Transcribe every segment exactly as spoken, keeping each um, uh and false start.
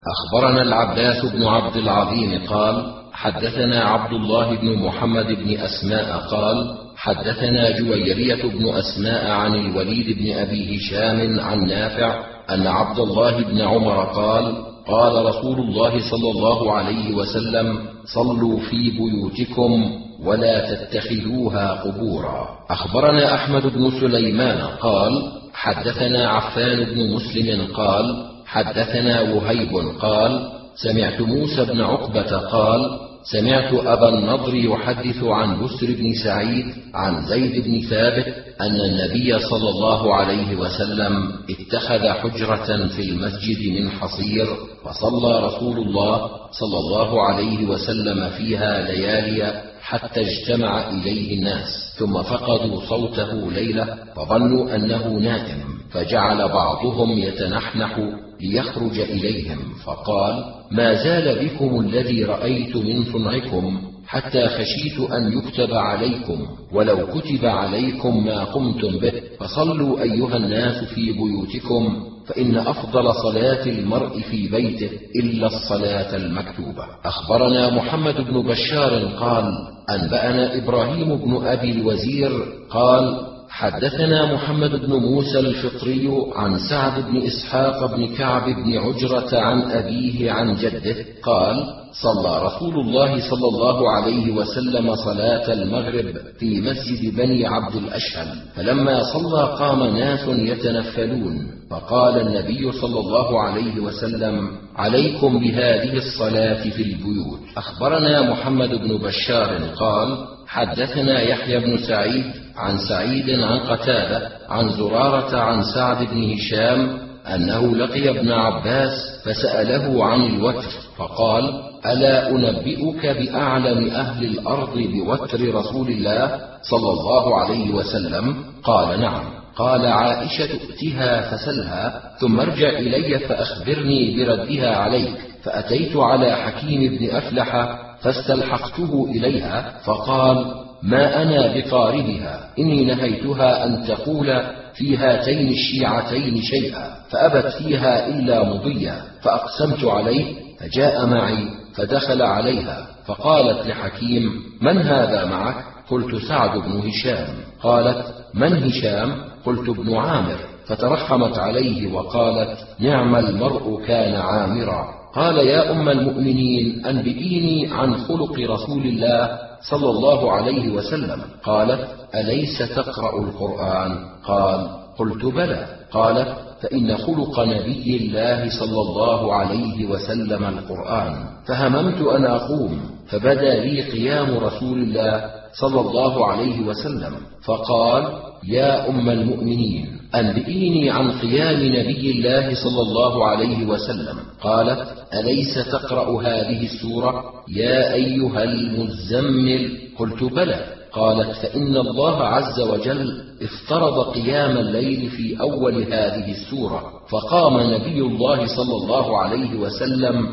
أخبرنا العباس بن عبد العظيم قال حدثنا عبد الله بن محمد بن أسماء قال حدثنا جويرية بن أسماء عن الوليد بن أبي هشام عن نافع أن عبد الله بن عمر قال قال رسول الله صلى الله عليه وسلم صلوا في بيوتكم ولا تتخذوها قبورا. أخبرنا أحمد بن سليمان قال حدثنا عفان بن مسلم قال حدثنا وهيب قال سمعت موسى بن عقبة قال سمعت أبا النضر يحدث عن بسر بن سعيد عن زيد بن ثابت أن النبي صلى الله عليه وسلم اتخذ حجرة في المسجد من حصير فصلى رسول الله صلى الله عليه وسلم فيها ليالي حتى اجتمع إليه الناس ثم فقدوا صوته ليلة فظنوا أنه نائم فجعل بعضهم يتنحنح ليخرج إليهم فقال ما زال بكم الذي رأيت من صنعكم حتى خشيت أن يكتب عليكم ولو كتب عليكم ما قمتم به فصلوا أيها الناس في بيوتكم فإن أفضل صلاة المرء في بيته إلا الصلاة المكتوبة. أخبرنا محمد بن بشار قال أنبأنا إبراهيم بن أبي الوزير قال حدثنا محمد بن موسى الفطري عن سعد بن إسحاق بن كعب بن عجرة عن أبيه عن جده قال صلى رسول الله صلى الله عليه وسلم صلاة المغرب في مسجد بني عبد الأشهل فلما صلى قام ناس يتنفلون فقال النبي صلى الله عليه وسلم عليكم بهذه الصلاة في البيوت. أخبرنا محمد بن بشار قال حدثنا يحيى بن سعيد عن سعيد عن قتادة عن زرارة عن سعد بن هشام أنه لقي ابن عباس فسأله عن الوتر فقال ألا أنبئك بأعلم أهل الأرض بوتر رسول الله صلى الله عليه وسلم؟ قال نعم. قال عائشة ائتها فسلها ثم ارجع إلي فأخبرني بردها عليك. فأتيت على حكيم بن أفلح فاستلحقته إليها فقال ما أنا بقاربها إني نهيتها أن تقول في هاتين الشيعتين شيئا فأبت فيها إلا مضيا فأقسمت عليه فجاء معي فدخل عليها فقالت لحكيم من هذا معك؟ قلت سعد بن هشام. قالت من هشام؟ قلت ابن عامر. فترحمت عليه وقالت نعم المرء كان عامرا. قال يا أم المؤمنين أنبئيني عن خلق رسول الله صلى الله عليه وسلم. قالت أليس تقرأ القرآن؟ قال قلت بلى. قالت فإن خلق نبي الله صلى الله عليه وسلم القرآن. فهممت أن أقوم فبدا لي قيام رسول الله صلى الله عليه وسلم فقال يا أم المؤمنين أنبئيني عن قيام نبي الله صلى الله عليه وسلم. قالت أليس تقرأ هذه السورة يا أيها المزمل؟ قلت بلى. قالت فإن الله عز وجل افترض قيام الليل في أول هذه السورة فقام نبي الله صلى الله عليه وسلم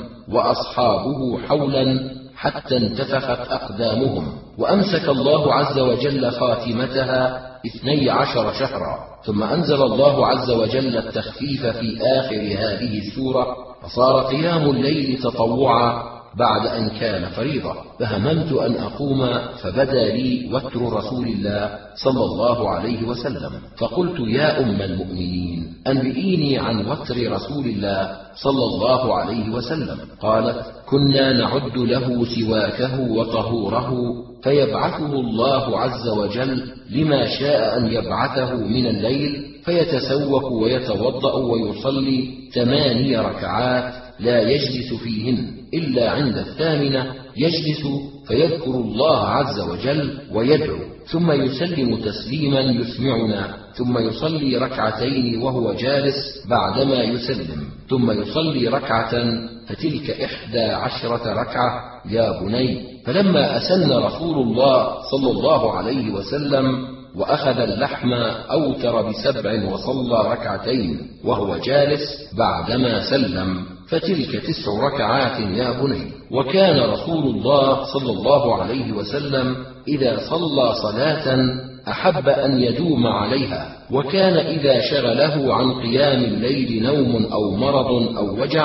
وأصحابه حولا حتى انتفخت أقدامهم وأمسك الله عز وجل خاتمتها اثني عشر شهرا ثم أنزل الله عز وجل التخفيف في آخر هذه السورة فصار قيام الليل تطوعا بعد أن كان فريضة. فهممت أن أقوم فبدا لي وتر رسول الله صلى الله عليه وسلم فقلت يا أم المؤمنين أنبئيني عن وتر رسول الله صلى الله عليه وسلم. قالت كنا نعد له سواكه وطهوره فيبعثه الله عز وجل لما شاء أن يبعثه من الليل فيتسوك ويتوضأ ويصلي ثماني ركعات لا يجلس فيهن إلا عند الثامنة يجلس فيذكر الله عز وجل ويدعو ثم يسلم تسليما يسمعنا ثم يصلي ركعتين وهو جالس بعدما يسلم ثم يصلي ركعة فتلك إحدى عشرة ركعة يا بني. فلما أسن رسول الله صلى الله عليه وسلم وأخذ اللحم أوتر بسبع وصلى ركعتين وهو جالس بعدما سلم فتلك تسع ركعات يا بني. وكان رسول الله صلى الله عليه وسلم إذا صلى صلاة أحب أن يدوم عليها وكان إذا شغله عن قيام الليل نوم أو مرض أو وجع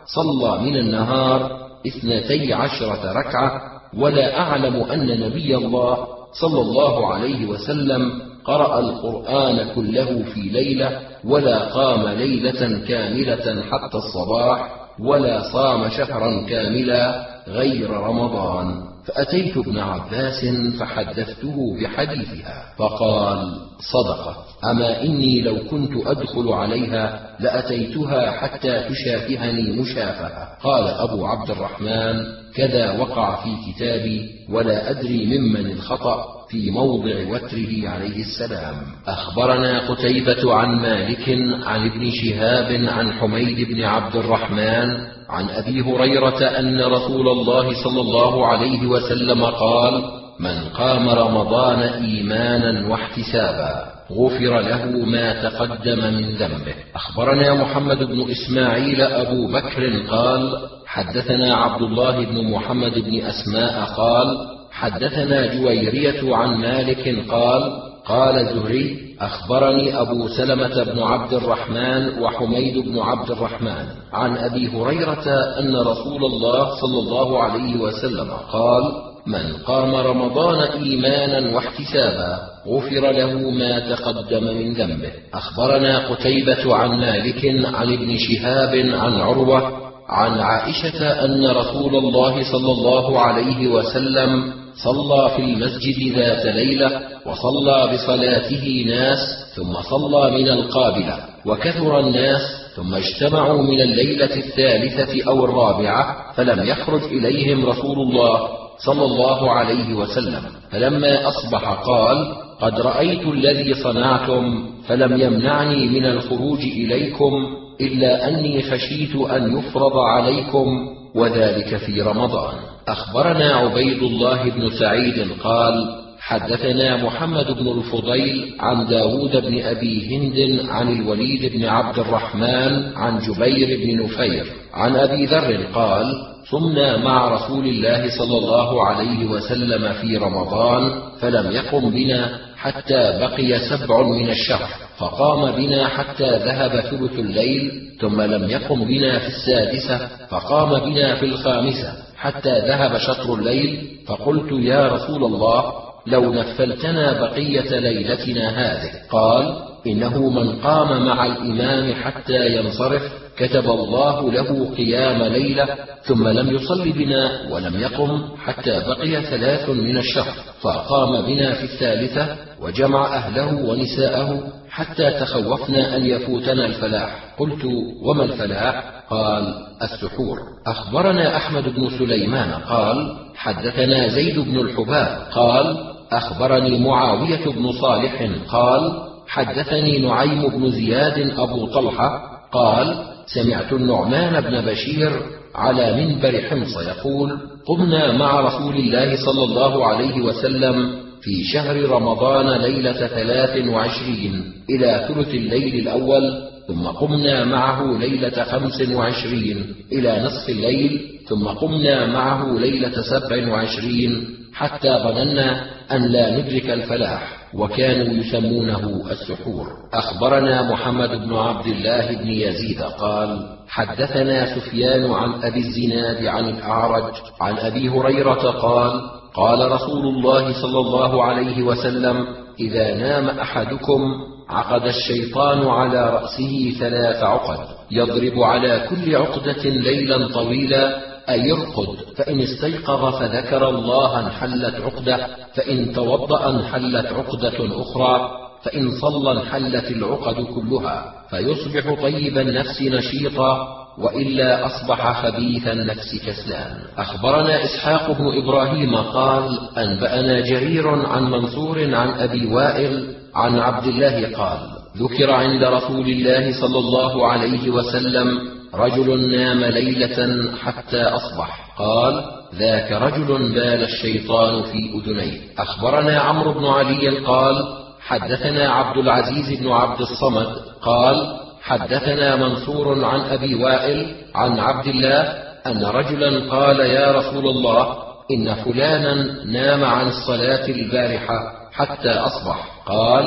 صلى من النهار اثنتي عشرة ركعة، ولا أعلم أن نبي الله صلى الله عليه وسلم قرأ القرآن كله في ليلة، ولا قام ليلة كاملة حتى الصباح، ولا صام شهرا كاملا غير رمضان. فأتيت ابن عباس فحدثته بحديثها، فقال: صدقت، أما إني لو كنت أدخل عليها لأتيتها حتى تشافهني مشافهة. قال أبو عبد الرحمن: كذا وقع في كتابي، ولا أدري ممن الخطأ في موضع وتره عليه السلام. أخبرنا قتيبة عن مالك عن ابن شهاب عن حميد بن عبد الرحمن عن أبي هريرة أن رسول الله صلى الله عليه وسلم قال: من قام رمضان إيمانا واحتسابا غفر له ما تقدم من ذنبه. أخبرنا محمد بن إسماعيل أبو بكر قال: حدثنا عبد الله بن محمد بن أسماء قال: حدثنا جويرية عن مالك قال: قال زهري: أخبرني أبو سلمة بن عبد الرحمن وحميد بن عبد الرحمن عن أبي هريرة أن رسول الله صلى الله عليه وسلم قال: من قام رمضان إيمانا واحتسابا غفر له ما تقدم من ذنبه. أخبرنا قتيبة عن مالك عن ابن شهاب عن عروة عن عائشة أن رسول الله صلى الله عليه وسلم صلى في المسجد ذات ليلة، وصلى بصلاته ناس، ثم صلى من القابلة، وكثر الناس، ثم اجتمعوا من الليلة الثالثة أو الرابعة، فلم يخرج إليهم رسول الله صلى الله عليه وسلم، فلما أصبح قال: قد رأيت الذي صنعتم، فلم يمنعني من الخروج إليكم إلا أني خشيت أن يفرض عليكم، وذلك في رمضان. أخبرنا عبيد الله بن سعيد قال: حدثنا محمد بن الفضيل عن داود بن أبي هند عن الوليد بن عبد الرحمن عن جبير بن نفير عن أبي ذر قال: صمنا مع رسول الله صلى الله عليه وسلم في رمضان، فلم يقم بنا حتى بقي سبع من الشهر، فقام بنا حتى ذهب ثلث الليل، ثم لم يقم بنا في السادسة، فقام بنا في الخامسة حتى ذهب شطر الليل، فقلت: يا رسول الله، لو نفلتنا بقية ليلتنا هذه. قال: إنه من قام مع الإمام حتى ينصرف كتب الله له قيام ليلة، ثم لم يصل بنا ولم يقم حتى بقي ثلاث من الشهر، فقام بنا في الثالثة وجمع أهله ونساءه حتى تخوفنا أن يفوتنا الفلاح. قلت: وما الفلاح؟ قال: السحور. أخبرنا أحمد بن سليمان قال: حدثنا زيد بن الحباب قال: أخبرني معاوية بن صالح قال: حدثني نعيم بن زياد أبو طلحة قال: سمعت النعمان بن بشير على منبر حمص يقول: قمنا مع رسول الله صلى الله عليه وسلم في شهر رمضان ليلة ثلاث وعشرين إلى ثلث الليل الأول، ثم قمنا معه ليلة خمس وعشرين إلى نصف الليل، ثم قمنا معه ليلة سبع وعشرين حتى ظننا أن لا ندرك الفلاح، وكانوا يسمونه السحور. أخبرنا محمد بن عبد الله بن يزيد قال: حدثنا سفيان عن أبي الزناد عن الأعرج عن أبي هريرة قال: قال رسول الله صلى الله عليه وسلم: إذا نام أحدكم عقد الشيطان على رأسه ثلاث عقد، يضرب على كل عقدة ليلا طويلا، أي يرقد، فإن استيقظ فذكر الله انحلت عقدة، فإن توضأ انحلت عقدة أخرى، فإن صلى انحلت العقد كلها، فيصبح طيب النفس نشيطا، وإلا أصبح خبيث النفس كسلان. أخبرنا إسحاق بن إبراهيم قال: أنبأنا جرير عن منصور عن أبي وائل عن عبد الله قال: ذكر عند رسول الله صلى الله عليه وسلم رجل نام ليلة حتى أصبح، قال: ذاك رجل بال الشيطان في أذنيه. أخبرنا عمرو بن علي قال: حدثنا عبد العزيز بن عبد الصمد قال: حدثنا منصور عن أبي وائل عن عبد الله أن رجلا قال: يا رسول الله، إن فلانا نام عن الصلاة البارحة حتى أصبح. قال: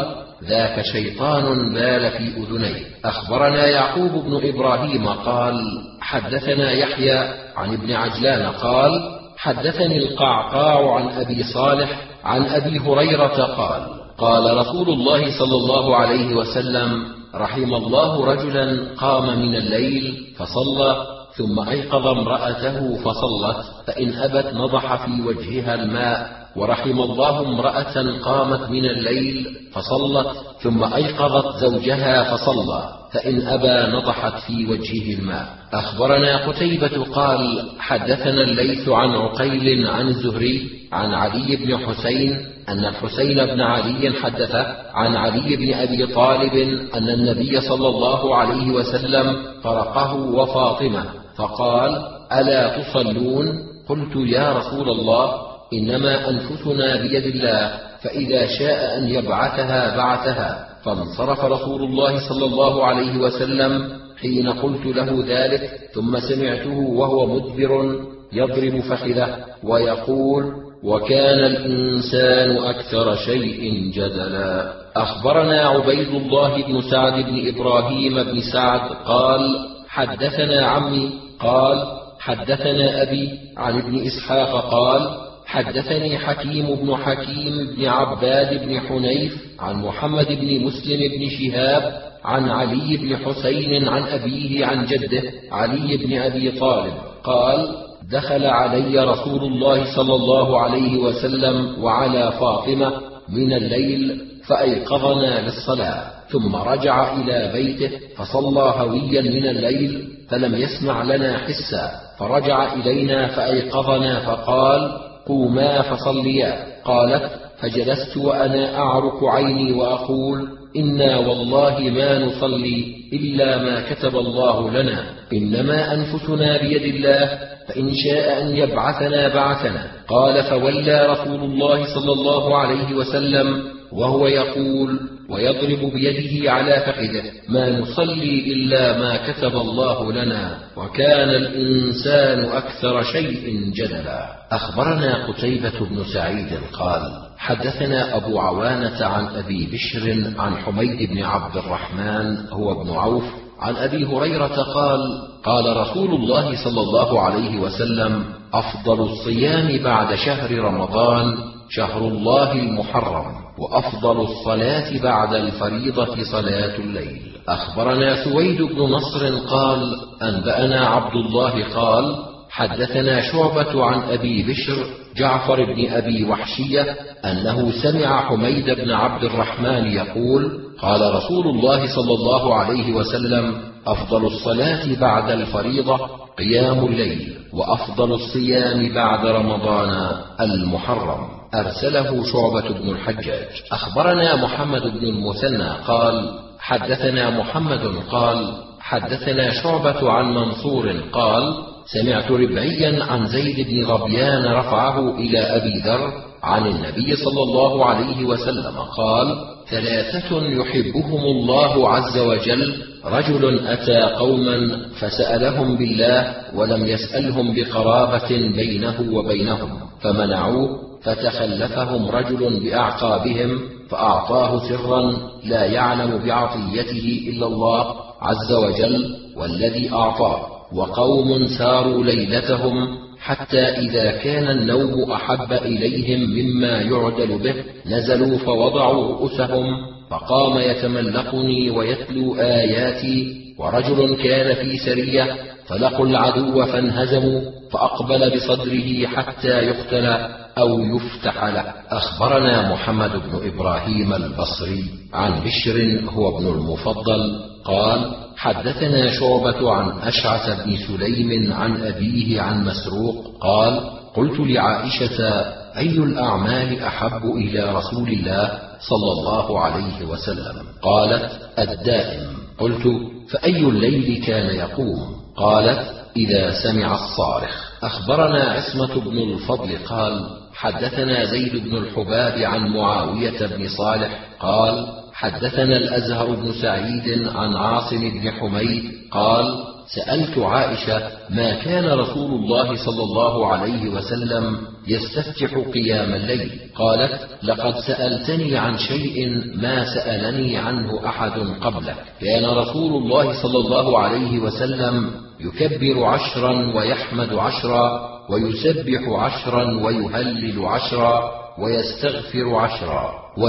ذاك شيطان بال في أذنيه. أخبرنا يعقوب بن إبراهيم قال حدثنا يحيى عن ابن عجلان قال حدثني القعقاع عن أبي صالح عن أبي هريرة قال قال رسول الله صلى الله عليه وسلم رحم الله رجلا قام من الليل فصلى ثم أيقظ امرأته فصلت فإن أبت نضح في وجهها الماء، ورحم الله امرأة قامت من الليل فصلت ثم أيقظت زوجها فصلى فإن أبى نضحت في وجهه الماء. أخبرنا قتيبة قال حدثنا الليث عن عقيل عن الزهري عن علي بن حسين أن الحسين بن علي حدث عن علي بن أبي طالب أن النبي صلى الله عليه وسلم فرقه وفاطمة فقال ألا تصلون؟ قلت يا رسول الله إنما أنفسنا بيد الله، فإذا شاء أن يبعثها بعثها. فانصرف رسول الله صلى الله عليه وسلم حين قلت له ذلك، ثم سمعته وهو مدبر يضرب فخذه ويقول وكان الإنسان أكثر شيء جدلا. أخبرنا عبيد الله بن سعد بن إبراهيم بن سعد قال حدثنا عمي قال حدثنا أبي عن ابن إسحاق قال حدثني حكيم بن حكيم بن عباد بن حنيف عن محمد بن مسلم بن شهاب عن علي بن حسين عن أبيه عن جده علي بن أبي طالب قال دخل علي رسول الله صلى الله عليه وسلم وعلى فاطمة من الليل فأيقظنا للصلاة، ثم رجع إلى بيته فصلى هويا من الليل فلم يسمع لنا حسا، فرجع إلينا فأيقظنا فقال قوما فصليا. قالت فجلست وأنا أعرق عيني وأقول إنا والله ما نصلي إلا ما كتب الله لنا، إنما أنفسنا بيد الله، فإن شاء أن يبعثنا بعثنا. قال فولى رسول الله صلى الله عليه وسلم وهو يقول ويضرب بيده على فخذه ما نصلي إلا ما كتب الله لنا، وكان الإنسان أكثر شيء جدلا. أخبرنا قتيبة بن سعيد قال حدثنا أبو عوانة عن أبي بشر عن حميد بن عبد الرحمن هو ابن عوف عن أبي هريرة قال قال رسول الله صلى الله عليه وسلم أفضل الصيام بعد شهر رمضان شهر الله المحرم، وأفضل الصلاة بعد الفريضة صلاة الليل. أخبرنا سويد بن نصر قال أنبأنا عبد الله قال حدثنا شعبة عن أبي بشر جعفر بن أبي وحشية أنه سمع حميد بن عبد الرحمن يقول قال رسول الله صلى الله عليه وسلم أفضل الصلاة بعد الفريضة قيام الليل، وأفضل الصيام بعد رمضان المحرم. أرسله شعبة بن الحجاج. أخبرنا محمد بن المثنى قال حدثنا محمد قال حدثنا شعبة عن منصور قال سمعت ربعيا عن زيد بن غبيان رفعه إلى أبي ذر عن النبي صلى الله عليه وسلم قال ثلاثة يحبهم الله عز وجل رجل أتى قوما فسألهم بالله ولم يسألهم بقرابة بينه وبينهم فمنعوه، فتخلفهم رجل بأعقابهم فأعطاه سرا لا يعلم بعطيته إلا الله عز وجل والذي أعطاه، وقوم ساروا ليلتهم حتى إذا كان النوم أحب إليهم مما يعدل به نزلوا فوضعوا رؤوسهم، فقام يتملقني ويتلو آياتي، ورجل كان في سرية فلقوا العدو فانهزموا فأقبل بصدره حتى يقتل أو يفتح له. أخبرنا محمد بن إبراهيم البصري عن بشر هو ابن المفضل قال حدثنا شعبة عن أشعث بن سليم عن أبيه عن مسروق قال قلت لعائشة أي الأعمال أحب إلى رسول الله صلى الله عليه وسلم؟ قالت الدائم. قلت فأي الليل كان يقوم؟ قالت إذا سمع الصارخ. أخبرنا عصمة بن الفضل قال حدثنا زيد بن الحباب عن معاوية بن صالح قال حدثنا الأزهر بن سعيد عن عاصم بن حميد قال سألت عائشة ما كان رسول الله صلى الله عليه وسلم يستفتح قيام الليل؟ قالت لقد سألتني عن شيء ما سألني عنه أحد قبلك. كان رسول الله صلى الله عليه وسلم يكبر عشرا ويحمد عشرا ويسبح عشرا ويهلل عشرا ويستغفر عشرا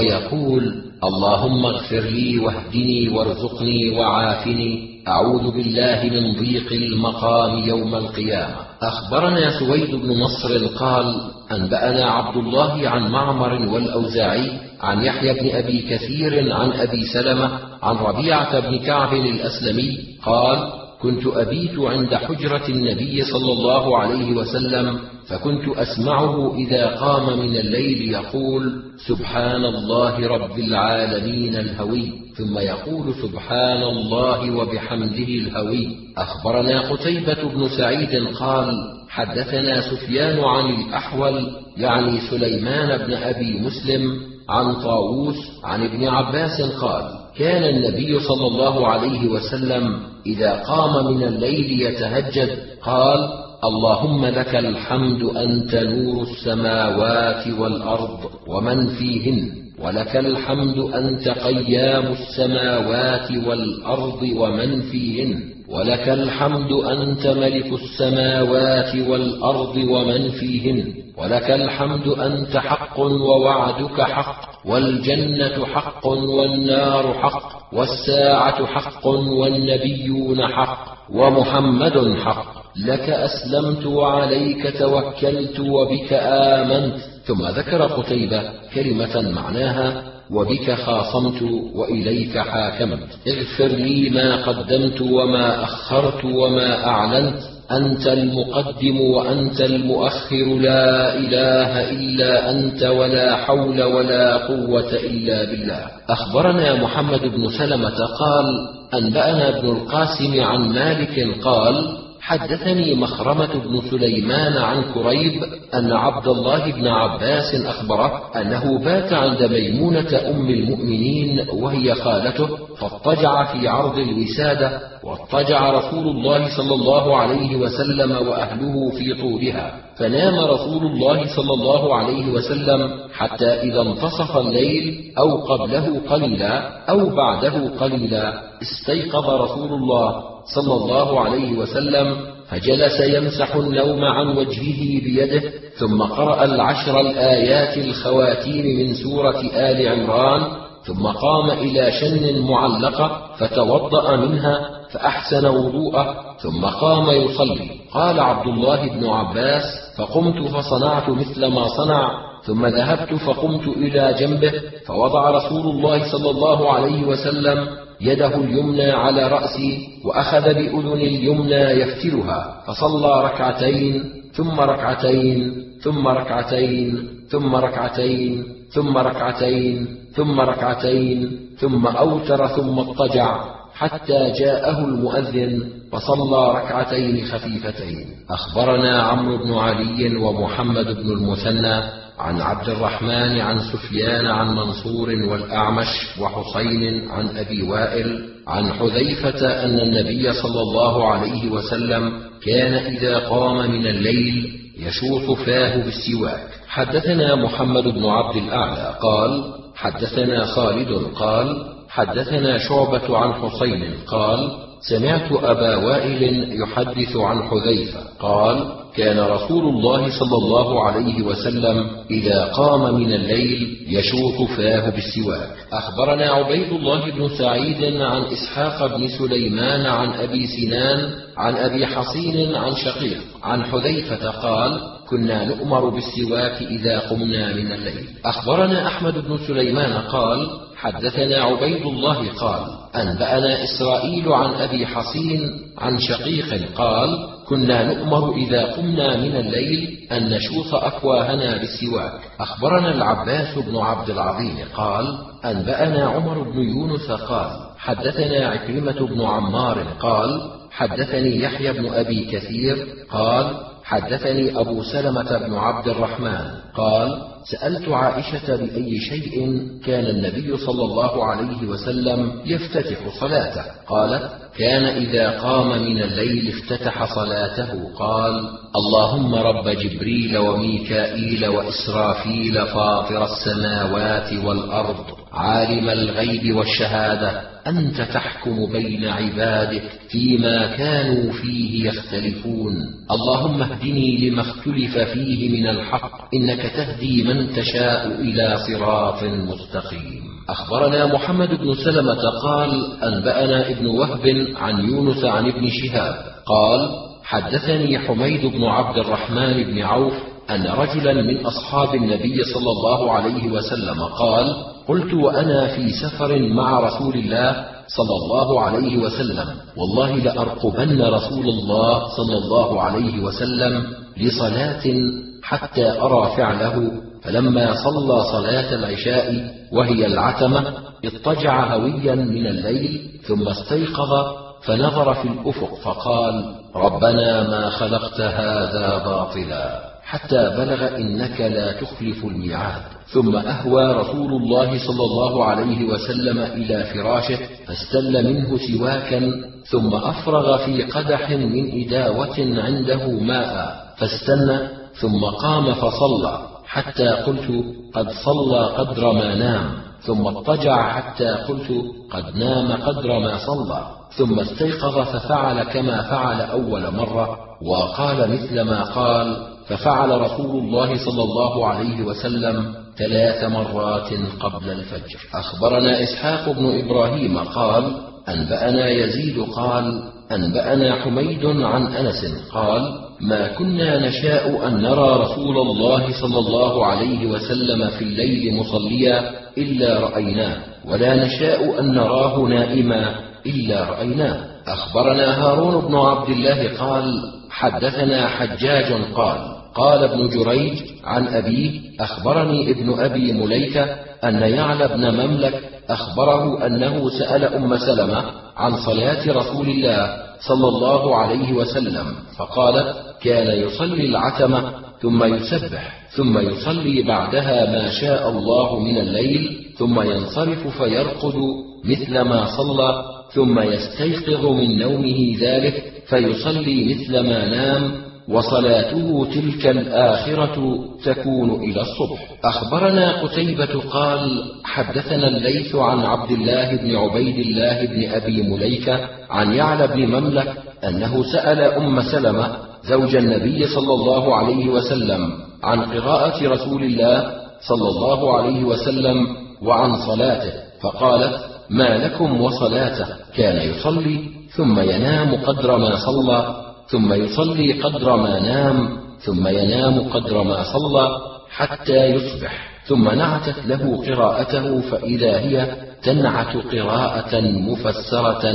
ويقول اللهم اغفر لي واهدني وارزقني وعافني، أعوذ بالله من ضيق المقام يوم القيامة. أخبرنا سويد بن نصر قال أنبأنا عبد الله عن معمر والأوزاعي عن يحيى بن أبي كثير عن أبي سلمة عن ربيعة بن كعب الأسلمي قال كنت أبيت عند حجرة النبي صلى الله عليه وسلم فكنت أسمعه إذا قام من الليل يقول سبحان الله رب العالمين الهوي، ثم يقول سبحان الله وبحمده الهوي. أخبرنا قتيبة بن سعيد قال حدثنا سفيان عن الأحول يعني سليمان بن أبي مسلم عن طاووس عن ابن عباس قال كان النبي صلى الله عليه وسلم إذا قام من الليل يتهجد قال اللهم لك الحمد أنت نور السماوات والأرض ومن فيهن، ولك الحمد أنت قيام السماوات والأرض ومن فيهن، ولك الحمد أنت ملك السماوات والأرض ومن فيهن، ولك الحمد أنت حق ووعدك حق والجنة حق والنار حق والساعة حق والنبيون حق ومحمد حق، لك أسلمت وعليك توكلت وبك آمنت. ثم ذكر قتيبة كلمة معناها وبك خاصمت وإليك حاكمت، اغفر لي ما قدمت وما أخرت وما أعلنت، أنت المقدم وأنت المؤخر، لا إله إلا أنت ولا حول ولا قوة إلا بالله. أخبرنا محمد بن سلمة قال أنبأنا ابن القاسم عن مالك قال حدثني مخرمة بن سليمان عن كريب أن عبد الله بن عباس أخبره أنه بات عند ميمونة أم المؤمنين وهي خالته فاضطجع في عرض الوسادة، واضطجع رسول الله صلى الله عليه وسلم وأهله في طولها، فنام رسول الله صلى الله عليه وسلم حتى إذا انتصف الليل أو قبله قليلا أو بعده قليلا استيقظ رسول الله صلى الله عليه وسلم فجلس يمسح النوم عن وجهه بيده، ثم قرأ العشر الآيات الخواتيم من سورة آل عمران، ثم قام إلى شن معلقة فتوضأ منها فأحسن وضوءه، ثم قام يصلي. قال عبد الله بن عباس فقمت فصنعت مثل ما صنع، ثم ذهبت فقمت إلى جنبه فوضع رسول الله صلى الله عليه وسلم يده اليمنى على رأسي وأخذ بأذن اليمنى يفتلها، فصلى ركعتين ثم ركعتين ثم ركعتين ثم ركعتين ثم ركعتين ثم ركعتين ثم أوتر ثم اضطجع حتى جاءه المؤذن فصلى ركعتين خفيفتين. أخبرنا عمرو بن علي ومحمد بن المثنى عن عبد الرحمن عن سفيان عن منصور والأعمش وحسين عن أبي وائل عن حذيفة أن النبي صلى الله عليه وسلم كان إذا قام من الليل يشوط فاه بالسواك. حدثنا محمد بن عبد الأعلى قال حدثنا خالد قال حدثنا شعبة عن حسين قال سمعت أبا وائل يحدث عن حذيفة قال كان رسول الله صلى الله عليه وسلم إذا قام من الليل يشوط فاه بالسواك. أخبرنا عبيد الله بن سعيد عن إسحاق بن سليمان عن أبي سنان عن أبي حصين عن شقيق عن حذيفة قال كنا نؤمر بالسواك إذا قمنا من الليل. أخبرنا أحمد بن سليمان قال حدثنا عبيد الله قال أنبأنا إسرائيل عن أبي حصين عن شقيق قال كنا نؤمر إذا قمنا من الليل أن نشوط أفواهنا بالسواك. أخبرنا العباس بن عبد العظيم قال أنبأنا عمر بن يونس قال حدثنا عكرمة بن عمار قال حدثني يحيى بن أبي كثير قال حدثني أبو سلمة بن عبد الرحمن قال سألت عائشة بأي شيء كان النبي صلى الله عليه وسلم يفتتح صلاته؟ قالت كان إذا قام من الليل افتتح صلاته قال اللهم رب جبريل وميكائيل وإسرافيل فاطر السماوات والأرض عالم الغيب والشهادة أنت تحكم بين عبادك فيما كانوا فيه يختلفون اللهم اهدني لما اختلف فيه من الحق إنك تهدي من تشاء إلى صراط مستقيم. أخبرنا محمد بن سلمة قال أنبأنا ابن وهب عن يونس عن ابن شهاب قال حدثني حميد بن عبد الرحمن بن عوف أن رجلا من أصحاب النبي صلى الله عليه وسلم قال قلت وأنا في سفر مع رسول الله صلى الله عليه وسلم والله لأرقبن رسول الله صلى الله عليه وسلم لصلاة حتى أرى فعله فلما صلى صلاة العشاء وهي العتمة اضطجع هويا من الليل ثم استيقظ فنظر في الأفق فقال ربنا ما خلقت هذا باطلا حتى بلغ إنك لا تخلف الميعاد ثم أهوى رسول الله صلى الله عليه وسلم إلى فراشه فاستل منه سواكا ثم أفرغ في قدح من إداوة عنده ماء فاستنى ثم قام فصلى حتى قلت قد صلى قدر ما نام ثم اضطجع حتى قلت قد نام قدر ما صلى ثم استيقظ ففعل كما فعل أول مرة وقال مثل ما قال ففعل رسول الله صلى الله عليه وسلم ثلاث مرات قبل الفجر. أخبرنا إسحاق بن إبراهيم قال أنبأنا يزيد قال أنبأنا حميد عن أنس قال ما كنا نشاء أن نرى رسول الله صلى الله عليه وسلم في الليل مصليا إلا رأيناه ولا نشاء أن نراه نائما إلا رأيناه. أخبرنا هارون بن عبد الله قال حدثنا حجاج قال قال ابن جريج عن أبيه أخبرني ابن أبي مليكة أن يعلى بن مملك أخبره أنه سأل أم سلمة عن صلاة رسول الله صلى الله عليه وسلم فقالت كان يصلي العتمة ثم يسبح ثم يصلي بعدها ما شاء الله من الليل ثم ينصرف فيرقد مثل ما صلى ثم يستيقظ من نومه ذلك فيصلي مثل ما نام وصلاته تلك الآخرة تكون إلى الصبح. أخبرنا قتيبة قال حدثنا الليث عن عبد الله بن عبيد الله بن أبي مليكة عن يعلى بن مملك أنه سأل أم سلمة زوج النبي صلى الله عليه وسلم عن قراءة رسول الله صلى الله عليه وسلم وعن صلاته فقالت ما لكم وصلاته كان يصلي ثم ينام قدر ما صلى ثم يصلي قدر ما نام ثم ينام قدر ما صلى حتى يصبح ثم نعتت له قراءته فإذا هي تنعت قراءة مفسرة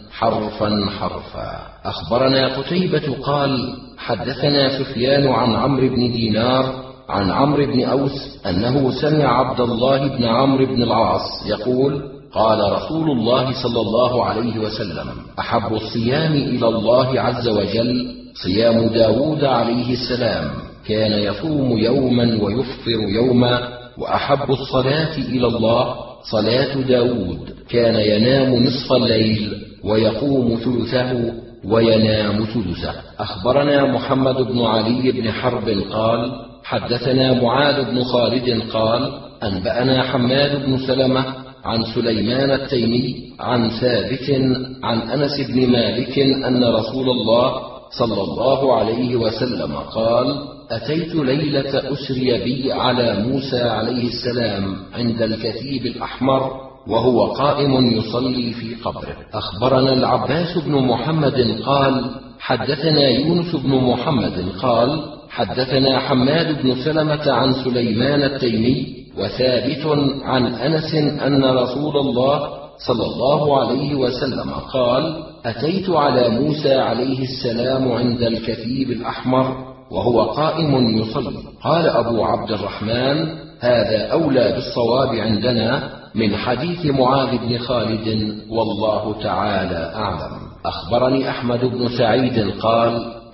حرفا حرفا. أخبرنا قتيبة قال حدثنا سفيان عن عمرو بن دينار عن عمرو بن أوس أنه سمع عبد الله بن عمرو بن العاص يقول قال رسول الله صلى الله عليه وسلم أحب الصيام إلى الله عز وجل صيام داود عليه السلام كان يصوم يوما ويفطر يوما وأحب الصلاة إلى الله صلاة داود كان ينام نصف الليل ويقوم ثلثه وينام ثلثه. أخبرنا محمد بن علي بن حرب قال حدثنا معاذ بن خالد قال أنبأنا حماد بن سلمة عن سليمان التيمي عن ثابت عن أنس بن مالك أن رسول الله صلى الله عليه وسلم قال أتيت ليلة أسري بي على موسى عليه السلام عند الكثيب الأحمر وهو قائم يصلي في قبره. أخبرنا العباس بن محمد قال حدثنا يونس بن محمد قال حدثنا حماد بن سلمة عن سليمان التيمي وثابت عن أنس أن رسول الله صلى الله عليه وسلم قال أتيت على موسى عليه السلام عند الكثيب الأحمر وهو قائم يصلي. قال أبو عبد الرحمن هذا أولى بالصواب عندنا من حديث معاذ بن خالد والله تعالى أعلم. أخبرني أحمد بن سعيد قال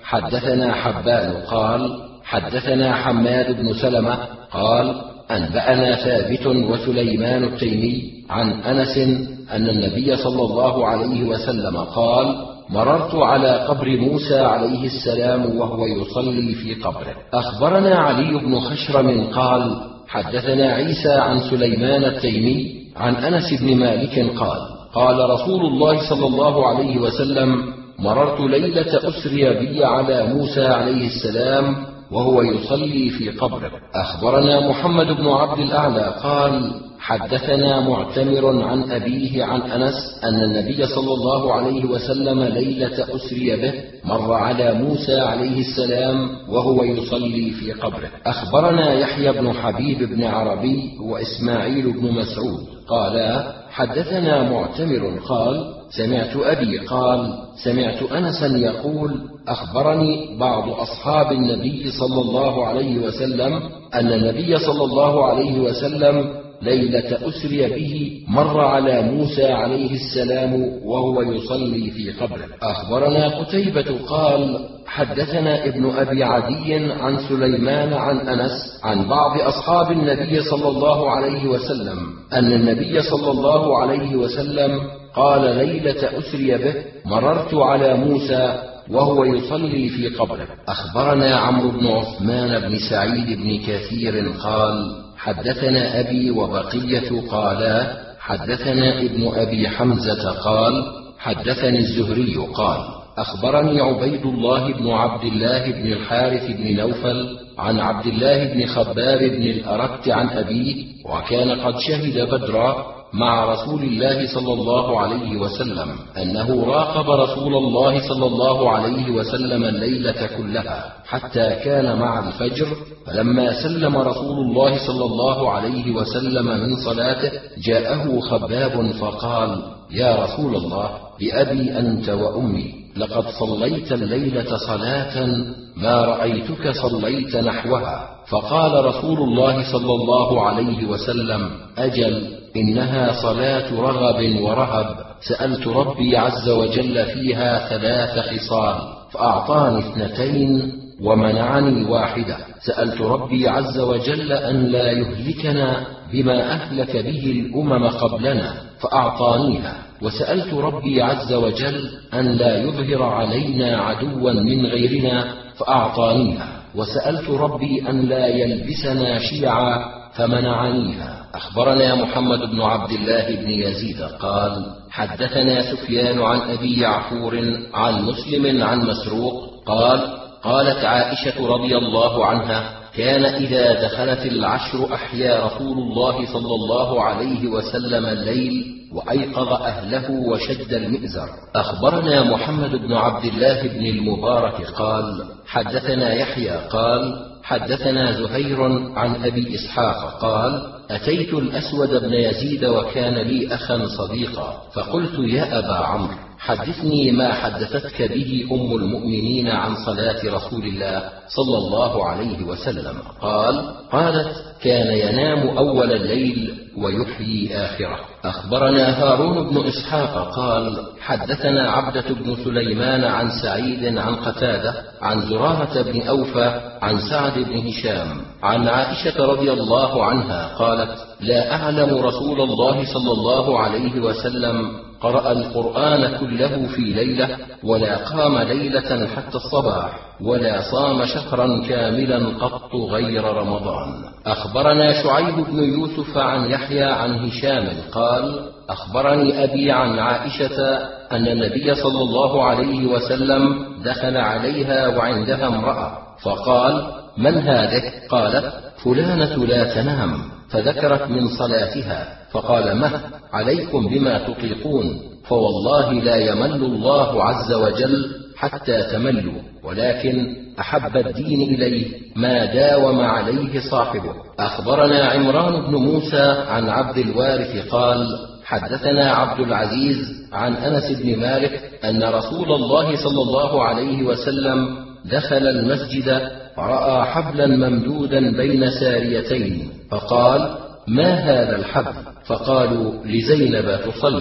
حدثنا حبان قال حدثنا حماد بن سلمة قال أنبأنا ثابت وسليمان التيمي عن أنس أن النبي صلى الله عليه وسلم قال مررت على قبر موسى عليه السلام وهو يصلي في قبره. أخبرنا علي بن خشرم قال حدثنا عيسى عن سليمان التيمي عن أنس بن مالك قال قال رسول الله صلى الله عليه وسلم مررت ليلة أسري بي على موسى عليه السلام وهو يصلي في قبره. أخبرنا محمد بن عبد الأعلى قال حدثنا معتمر عن أبيه عن أنس أن النبي صلى الله عليه وسلم ليلة أسري به مر على موسى عليه السلام وهو يصلي في قبره. أخبرنا يحيى بن حبيب بن عربي وإسماعيل بن مسعود قالا حدثنا معتمر قال سمعت أبي قال سمعت أنسا يقول أخبرني بعض أصحاب النبي صلى الله عليه وسلم أن النبي صلى الله عليه وسلم ليلة أسري به مر على موسى عليه السلام وهو يصلي في قبره. أخبرنا قتيبة قال حدثنا ابن أبي عدي عن سليمان عن أنس عن بعض أصحاب النبي صلى الله عليه وسلم أن النبي صلى الله عليه وسلم قال ليلة أسري به مررت على موسى وهو يصلي في قبره. أخبرنا عمرو بن عثمان بن سعيد بن كثير قال حدثنا أبي وبقية قالا حدثنا ابن أبي حمزة قال حدثني الزهري قال أخبرني عبيد الله بن عبد الله بن الحارث بن نوفل عن عبد الله بن خباب بن الأرت عن أبيه وكان قد شهد بدرا مع رسول الله صلى الله عليه وسلم أنه راقب رسول الله صلى الله عليه وسلم الليلة كلها حتى كان مع الفجر، فلما سلم رسول الله صلى الله عليه وسلم من صلاته جاءه خباب فقال يا رسول الله بأبي أنت وأمي لقد صليت الليلة صلاة ما رأيتك صليت نحوها. فقال رسول الله صلى الله عليه وسلم أجل إنها صلاة رغب ورهب سألت ربي عز وجل فيها ثلاث خصال فأعطاني اثنتين ومنعني واحدة. سألت ربي عز وجل أن لا يهلكنا بما أهلك به الأمم قبلنا فأعطانيها، وسألت ربي عز وجل أن لا يظهر علينا عدوا من غيرنا فأعطانيها، وسألت ربي أن لا يلبسنا شيعا فمنعنيها. أخبرنا محمد بن عبد الله بن يزيد قال حدثنا سفيان عن أبي يعفور عن مسلم عن مسروق قال قالت عائشة رضي الله عنها كان إذا دخلت العشر أحيا رسول الله صلى الله عليه وسلم الليل وأيقظ أهله وشد المئزر. أخبرنا محمد بن عبد الله بن المبارك قال حدثنا يحيى قال حدثنا زهير عن أبي إسحاق قال أتيت الأسود بن يزيد وكان لي أخا صديقا فقلت يا أبا عمرو حدثني ما حدثتك به أم المؤمنين عن صلاة رسول الله صلى الله عليه وسلم. قال قالت كان ينام أول الليل ويحيي آخره. أخبرنا هارون بن إسحاق قال حدثنا عبدة بن سليمان عن سعيد عن قتادة عن زرارة بن أوفى عن سعد بن هشام عن عائشة رضي الله عنها قالت لا أعلم رسول الله صلى الله عليه وسلم قرأ القرآن كله في ليلة ولا قام ليلة حتى الصباح ولا صام شهرا كاملا قط غير رمضان. أخبرنا شعيب بن يوسف عن يحيى عن هشام قال أخبرني أبي عن عائشة أن النبي صلى الله عليه وسلم دخل عليها وعندها امرأة فقال من هذه؟ قالت فلانة لا تنام، فذكرت من صلاتها فقال مه عليكم بما تطيقون فوالله لا يمل الله عز وجل حتى تملوا، ولكن أحب الدين إليه ما داوم عليه صاحبه. أخبرنا عمران بن موسى عن عبد الوارث قال حدثنا عبد العزيز عن أنس بن مالك أن رسول الله صلى الله عليه وسلم دخل المسجد فرأى حبلا ممدودا بين ساريتين فقال ما هذا الحبل؟ فقالوا لزينب تصلي،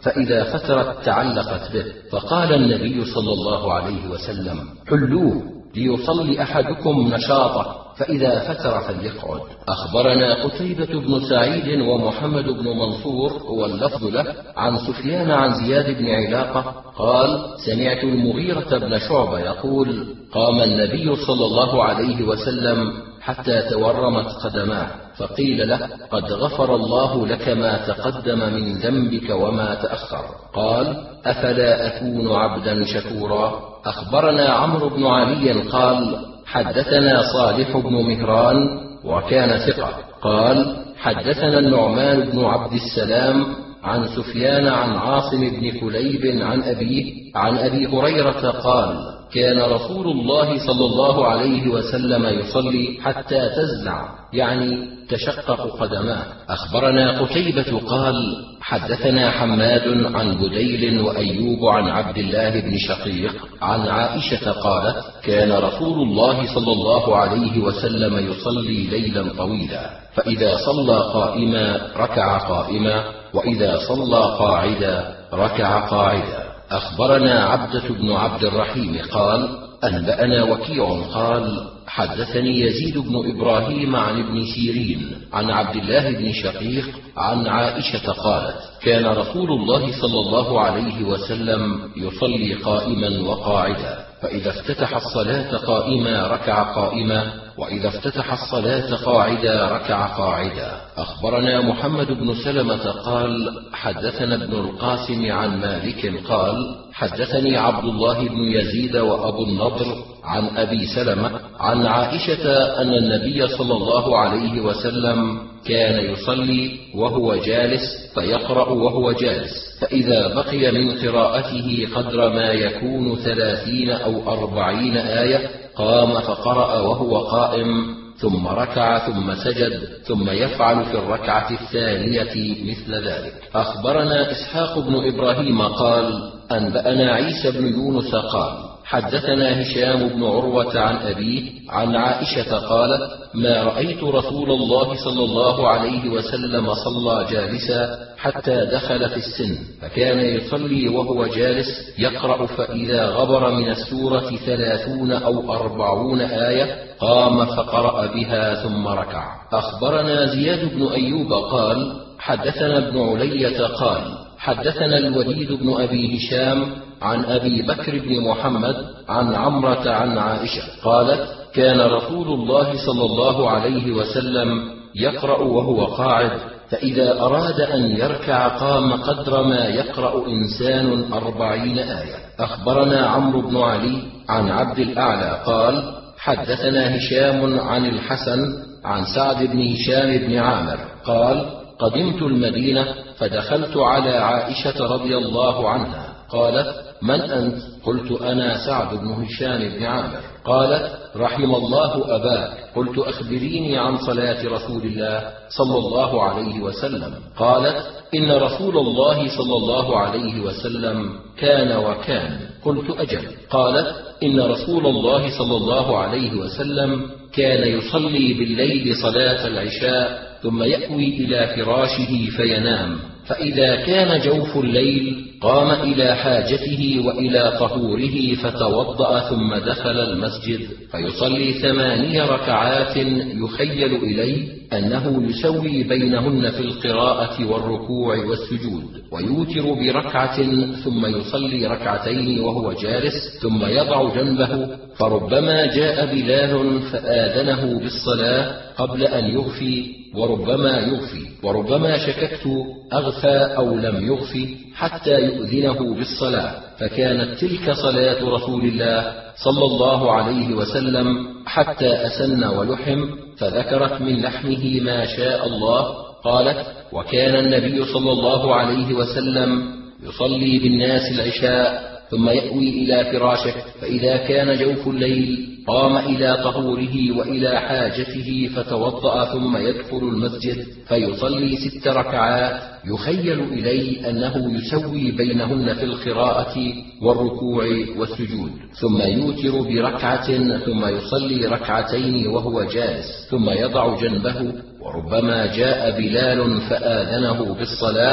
فإذا فترت تعلقت به، فقال النبي صلى الله عليه وسلم: حلوه ليصلي أحدكم نشاطه، فإذا فتر فليقعد. أخبرنا قتيبة بن سعيد ومحمد بن منصور واللفظ له عن سفيان عن زياد بن علاقة قال: سمعت المغيرة بن شعبة يقول: قام النبي صلى الله عليه وسلم حتى تورمت قدماه، فقيل له: قد غفر الله لك ما تقدم من ذنبك وما تأخر. قال: أفلا أكون عبدا شكورا؟ أخبرنا عمرو بن علي قال: حدثنا صالح بن مهران وكان ثقة قال: حدثنا النعمان بن عبد السلام عن سفيان عن عاصم بن كليب عن أبيه عن أبي هريرة قال: كان رسول الله صلى الله عليه وسلم يصلي حتى تزلع، يعني تشقق قدماه. أخبرنا قتيبة قال: حدثنا حماد عن بديل وأيوب عن عبد الله بن شقيق عن عائشة قالت: كان رسول الله صلى الله عليه وسلم يصلي ليلا طويلا، فإذا صلى قائما ركع قائما، وإذا صلى قاعدا ركع قاعدا. أخبرنا عبدة بن عبد الرحيم قال: أنبأنا وكيع قال: حدثني يزيد بن إبراهيم عن ابن سيرين عن عبد الله بن شقيق عن عائشة قالت: كان رسول الله صلى الله عليه وسلم يصلي قائما وقاعدا، فإذا افتتح الصلاة قائما ركع قائما، وإذا افتتح الصلاة قاعدا ركع قاعدا. أخبرنا محمد بن سلمة قال: حدثنا ابن القاسم عن مالك قال: حدثني عبد الله بن يزيد وأبو النضر عن أبي سلمة عن عائشة أن النبي صلى الله عليه وسلم كان يصلي وهو جالس فيقرأ وهو جالس، فإذا بقي من قراءته قدر ما يكون ثلاثين أو أربعين آية قام فقرأ وهو قائم، ثم ركع ثم سجد، ثم يفعل في الركعة الثانية مثل ذلك. أخبرنا إسحاق بن إبراهيم قال: أنبأنا عيسى بن يونس قال: حدثنا هشام بن عروة عن أبيه عن عائشة قالت: ما رأيت رسول الله صلى الله عليه وسلم صلى جالسا حتى دخل في السن، فكان يصلي وهو جالس يقرأ، فإذا غبر من السورة ثلاثون أو أربعون آية قام فقرأ بها ثم ركع. أخبرنا زياد بن أيوب قال: حدثنا ابن علية قال: حدثنا الوليد بن أبي هشام عن أبي بكر بن محمد عن عمرة عن عائشة قالت: كان رسول الله صلى الله عليه وسلم يقرأ وهو قاعد، فإذا أراد أن يركع قام قدر ما يقرأ إنسان أربعين آية. أخبرنا عمرو بن علي عن عبد الأعلى قال: حدثنا هشام عن الحسن عن سعد بن هشام بن عامر قال: قدمت المدينة فدخلت على عائشة رضي الله عنها، قالت: من أنت؟ قلت: أنا سعد بن هشام بن عامر. قالت: رحم الله أباك. قلت: أخبريني عن صلاة رسول الله صلى الله عليه وسلم. قالت: إن رسول الله صلى الله عليه وسلم كان وكان. قلت: أجل. قالت: إن رسول الله صلى الله عليه وسلم كان يصلي بالليل صلاة العشاء ثم يأوي إلى فراشه فينام، فإذا كان جوف الليل قام إلى حاجته وإلى طهوره فتوضأ ثم دخل المسجد فيصلي ثماني ركعات، يخيل إليه أنه يسوي بينهن في القراءة والركوع والسجود، ويوتر بركعة ثم يصلي ركعتين وهو جالس ثم يضع جنبه، فربما جاء بلال فآذنه بالصلاة قبل أن يغفي وربما يغفي، وربما شككت أغفى أو لم يغفي حتى يؤذنه بالصلاة، فكانت تلك صلاة رسول الله صلى الله عليه وسلم حتى أسن ولحم، فذكرت من لحمه ما شاء الله. قالت: وكان النبي صلى الله عليه وسلم يصلي بالناس العشاء ثم يأوي إلى فراشه، فإذا كان جوف الليل قام إلى طهوره وإلى حاجته فتوضأ ثم يدخل المسجد فيصلي ست ركعات، يخيل إليه أنه يسوي بينهن في القراءة والركوع والسجود، ثم يوتر بركعة ثم يصلي ركعتين وهو جالس ثم يضع جنبه، وربما جاء بلال فآذنه بالصلاة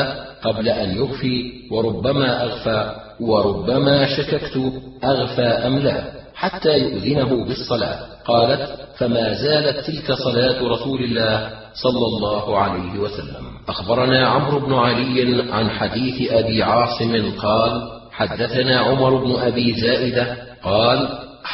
قبل أن يغفي، وربما أغفى، وربما شككت أغفى أم لا، حتى يؤذنه بالصلاة. قالت: فما زالت تلك صلاة رسول الله صلى الله عليه وسلم. أخبرنا عمرو بن علي عن حديث أبي عاصم قال: حدثنا عمر بن أبي زائدة قال: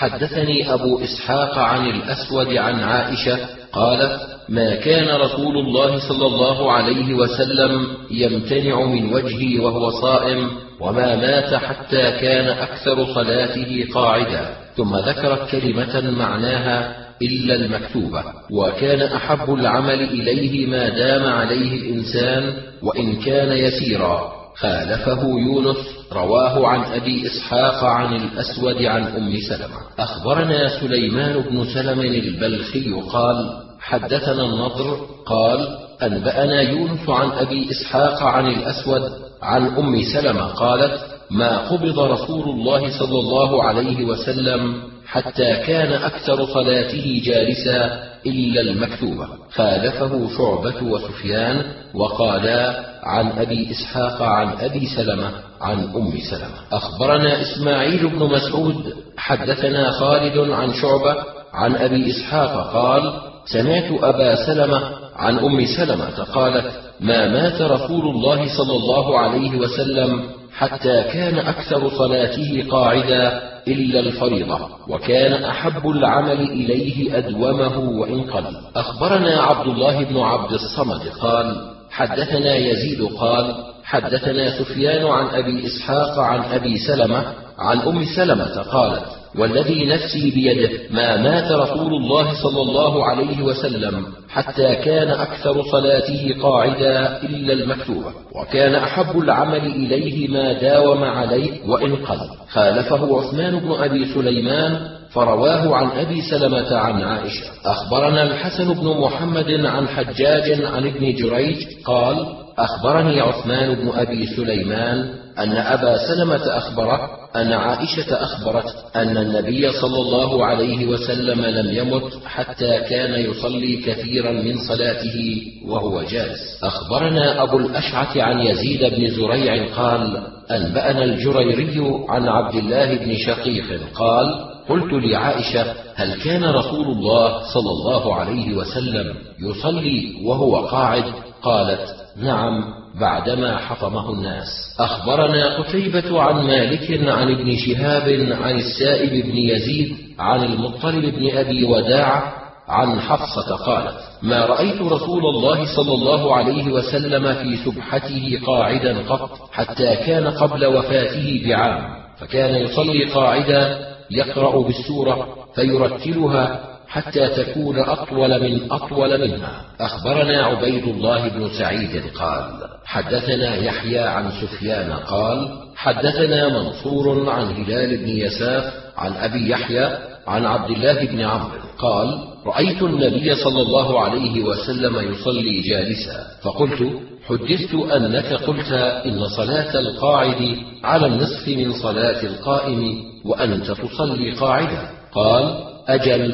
حدثني أبو إسحاق عن الأسود عن عائشة قالت: ما كان رسول الله صلى الله عليه وسلم يمتنع من وجهي وهو صائم، وما مات حتى كان أكثر صلاته قاعدا. ثم ذكرت كلمة معناها إلا المكتوبة، وكان أحب العمل إليه ما دام عليه الإنسان وإن كان يسيرا. خالفه يونس، رواه عن أبي إسحاق عن الأسود عن أم سلمة. أخبرنا سليمان بن سلم البلخي قال: حدثنا النضر قال: أنبأنا يونس عن أبي إسحاق عن الأسود عن أم سلمة قالت: ما قبض رسول الله صلى الله عليه وسلم حتى كان أكثر صلاته جالسا إلا المكتوبة. خالفه شعبة وسفيان، وقالا عن أبي إسحاق عن أبي سلمة عن أم سلمة. أخبرنا إسماعيل بن مسعود حدثنا خالد عن شعبة عن أبي إسحاق قال: سمعت أبا سلمة عن أم سلمة قالت: ما مات رسول الله صلى الله عليه وسلم حتى كان أكثر صلاته قاعدا إلا الفريضة، وكان أحب العمل إليه أدومه وإن قل. أخبرنا عبد الله بن عبد الصمد قال: حدثنا يزيد قال: حدثنا سفيان عن أبي إسحاق عن أبي سلمة عن أم سلمة قالت: والذي نفسي بيده ما مات رسول الله صلى الله عليه وسلم حتى كان أكثر صلاته قاعدا إلا المكتوبة، وكان أحب العمل إليه ما داوم عليه وإن قل. خالفه عثمان بن أبي سليمان فرواه عن أبي سلمة عن عائشة. أخبرنا الحسن بن محمد عن حجاج عن ابن جريج قال: أخبرني عثمان بن أبي سليمان أن أبا سلمة أخبره أن عائشة أخبرت أن النبي صلى الله عليه وسلم لم يمت حتى كان يصلي كثيرا من صلاته وهو جالس. أخبرنا أبو الأشعث عن يزيد بن زريع قال: أنبأنا الجريري عن عبد الله بن شقيق قال: قلت لعائشة: هل كان رسول الله صلى الله عليه وسلم يصلي وهو قاعد؟ قالت: نعم، بعدما حطمه الناس. أخبرنا قتيبة عن مالك عن ابن شهاب عن السائب بن يزيد عن المطلب بن أبي وداع عن حفصة قالت: ما رأيت رسول الله صلى الله عليه وسلم في سبحته قاعدا قط، حتى كان قبل وفاته بعام، فكان يصلي قاعدا يقرأ بالسورة فيرتلها حتى تكون أطول من أطول منها. أخبرنا عبيد الله بن سعيد قال: حدثنا يحيى عن سفيان قال: حدثنا منصور عن هلال بن يساف عن أبي يحيى عن عبد الله بن عمرو قال: رأيت النبي صلى الله عليه وسلم يصلي جالسا، فقلت: حدثت أنك قلت إن صلاة القاعد على النصف من صلاة القائم وأنت تصلي قاعدا. قال: أجل،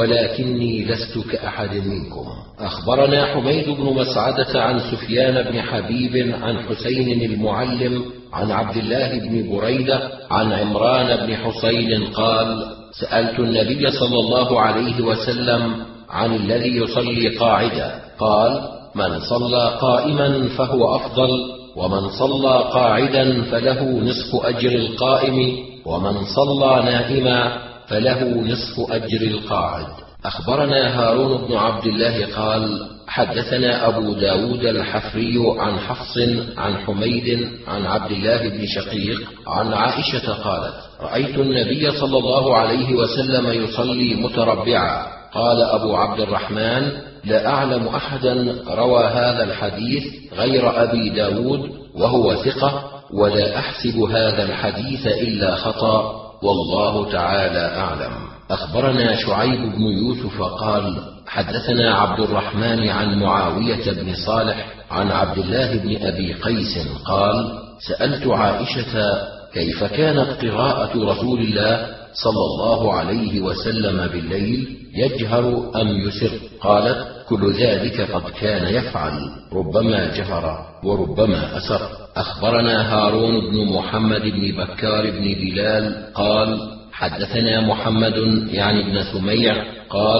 ولكني لست كأحد منكم. أخبرنا حميد بن مسعدة عن سفيان بن حبيب عن حسين المعلم عن عبد الله بن بريدة عن عمران بن حسين قال: سألت النبي صلى الله عليه وسلم عن الذي يصلي قاعدا، قال: من صلى قائما فهو أفضل، ومن صلى قاعدا فله نصف أجر القائم، ومن صلى نائما فله نصف أجر القاعد. أخبرنا هارون بن عبد الله قال: حدثنا أبو داود الحفري عن حفص عن حميد عن عبد الله بن شقيق عن عائشة قالت: رأيت النبي صلى الله عليه وسلم يصلي متربعا. قال أبو عبد الرحمن: لا أعلم أحدا روى هذا الحديث غير أبي داود وهو ثقة، ولا أحسب هذا الحديث إلا خطأ، والله تعالى أعلم. أخبرنا شعيب بن يوسف قال: حدثنا عبد الرحمن عن معاوية بن صالح عن عبد الله بن أبي قيس قال: سألت عائشة كيف كانت قراءة رسول الله صلى الله عليه وسلم بالليل، يجهر أم يسر؟ قالت: كل ذلك قد كان يفعل، ربما جهر وربما أسر. أخبرنا هارون بن محمد بن بكار بن بلال قال: حدثنا محمد يعني بن سميع قال: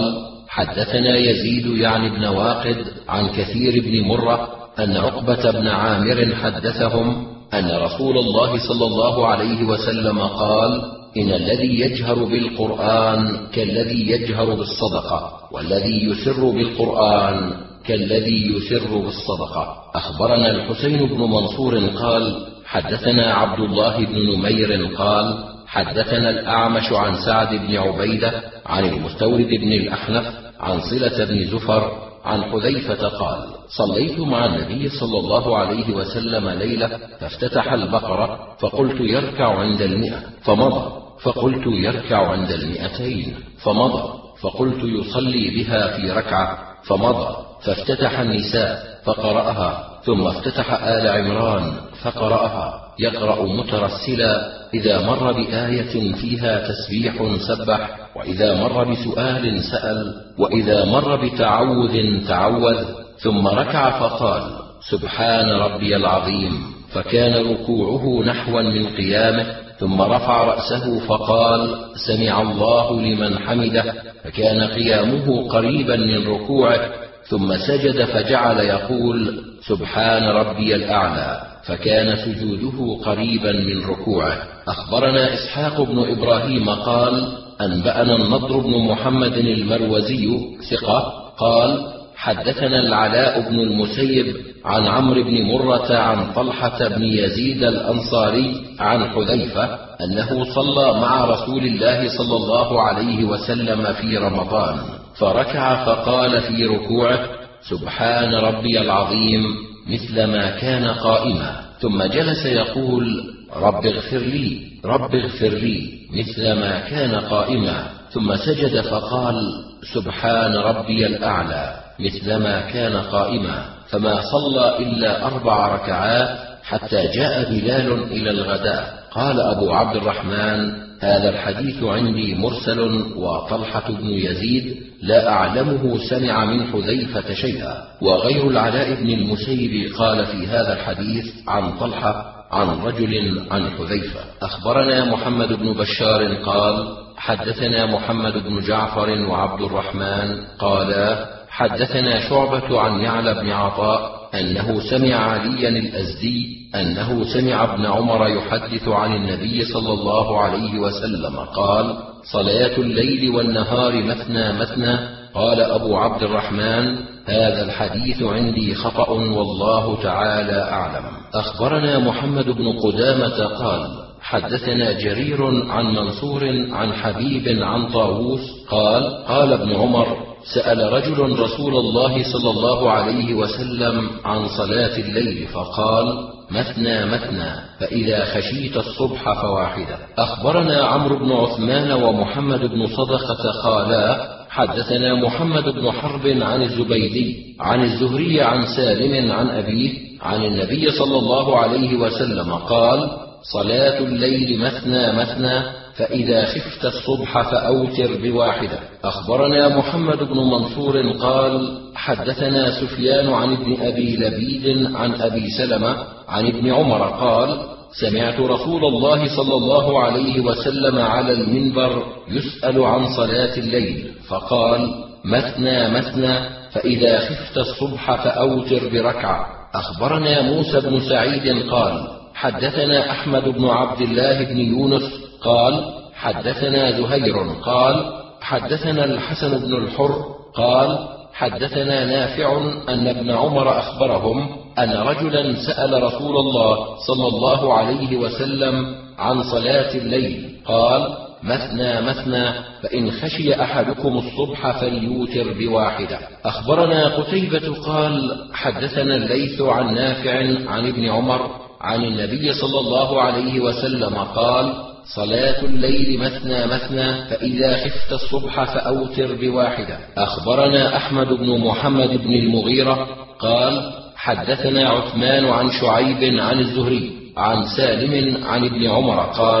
حدثنا يزيد يعني بن واقد عن كثير بن مرة أن عقبة بن عامر حدثهم أن رسول الله صلى الله عليه وسلم قال: إن الذي يجهر بالقرآن كالذي يجهر بالصدقة، والذي يسر بالقرآن كالذي يسر بالصدقة. أخبرنا الحسين بن منصور قال: حدثنا عبد الله بن نمير قال: حدثنا الأعمش عن سعد بن عبيدة عن المستورد بن الأحنف عن صلة بن زفر عن حذيفة قال: صليت مع النبي صلى الله عليه وسلم ليلة فافتتح البقرة فقلت يركع عند المئة فمضى، فقلت يركع عند المئتين فمضى، فقلت يصلي بها في ركعة فمضى، فافتتح النساء فقرأها، ثم افتتح آل عمران فقرأها، يقرأ مترسلا إذا مر بآية فيها تسبيح سبح، وإذا مر بسؤال سأل، وإذا مر بتعوذ تعوذ، ثم ركع فقال: سبحان ربي العظيم، فكان ركوعه نحوا من قيامه، ثم رفع رأسه فقال: سمع الله لمن حمده، فكان قيامه قريبا من ركوعه، ثم سجد فجعل يقول: سبحان ربي الأعلى، فكان سجوده قريبا من ركوعه. أخبرنا إسحاق بن إبراهيم قال: أنبأنا النضر بن محمد المروزي ثقة قال: حدثنا العلاء بن المسيب عن عمرو بن مرة عن طلحة بن يزيد الأنصاري عن حذيفة أنه صلى مع رسول الله صلى الله عليه وسلم في رمضان، فركع فقال في ركوعه: سبحان ربي العظيم، مثل ما كان قائما، ثم جلس يقول: رب اغفر لي، رب اغفر لي، مثل ما كان قائما، ثم سجد فقال: سبحان ربي الأعلى، مثل ما كان قائما، فما صلى إلا أربع ركعات حتى جاء بلال إلى الغداء. قال أبو عبد الرحمن: هذا الحديث عندي مرسل، وطلحة بن يزيد لا أعلمه سمع من حذيفة شيئا. وغير العلاء بن المسيب قال في هذا الحديث عن طلحة عن رجل عن حذيفة. أخبرنا محمد بن بشار قال: حدثنا محمد بن جعفر وعبد الرحمن قالا: حدثنا شعبة عن يعلى بن عطاء أنه سمع عليا الأزدي أنه سمع ابن عمر يحدث عن النبي صلى الله عليه وسلم قال: صلاة الليل والنهار مثنى مثنى. قال أبو عبد الرحمن: هذا الحديث عندي خطأ، والله تعالى أعلم. أخبرنا محمد بن قدامة قال: حدثنا جرير عن منصور عن حبيب عن طاووس قال: قال ابن عمر: سأل رجل رسول الله صلى الله عليه وسلم عن صلاة الليل فقال: مثنى مثنى، فإذا خشيت الصبح فواحدة. أخبرنا عمرو بن عثمان ومحمد بن صدقة قالا: حدثنا محمد بن حرب عن الزبيدي عن الزهري عن سالم عن أبيه عن النبي صلى الله عليه وسلم قال: صلاة الليل مثنى مثنى، فإذا خفت الصبح فأوتر بواحدة. أخبرنا محمد بن منصور قال: حدثنا سفيان عن ابن أبي لبيد عن أبي سلمة عن ابن عمر قال: سمعت رسول الله صلى الله عليه وسلم على المنبر يسأل عن صلاة الليل فقال: مثنى مثنى، فإذا خفت الصبح فأوتر بركعة. أخبرنا موسى بن سعيد قال: حدثنا أحمد بن عبد الله بن يونس قال: حدثنا زهير قال: حدثنا الحسن بن الحر قال: حدثنا نافع أن ابن عمر أخبرهم أن رجلا سأل رسول الله صلى الله عليه وسلم عن صلاة الليل قال: مثنى مثنى، فإن خشي أحدكم الصبح فليوتر بواحدة. أخبرنا قتيبة قال: حدثنا الليث عن نافع عن ابن عمر عن النبي صلى الله عليه وسلم قال: صلاة الليل مثنى مثنى، فإذا خفت الصبح فأوتر بواحدة. أخبرنا أحمد بن محمد بن المغيرة قال: حدثنا عثمان عن شعيب عن الزهري عن سالم عن ابن عمر قال: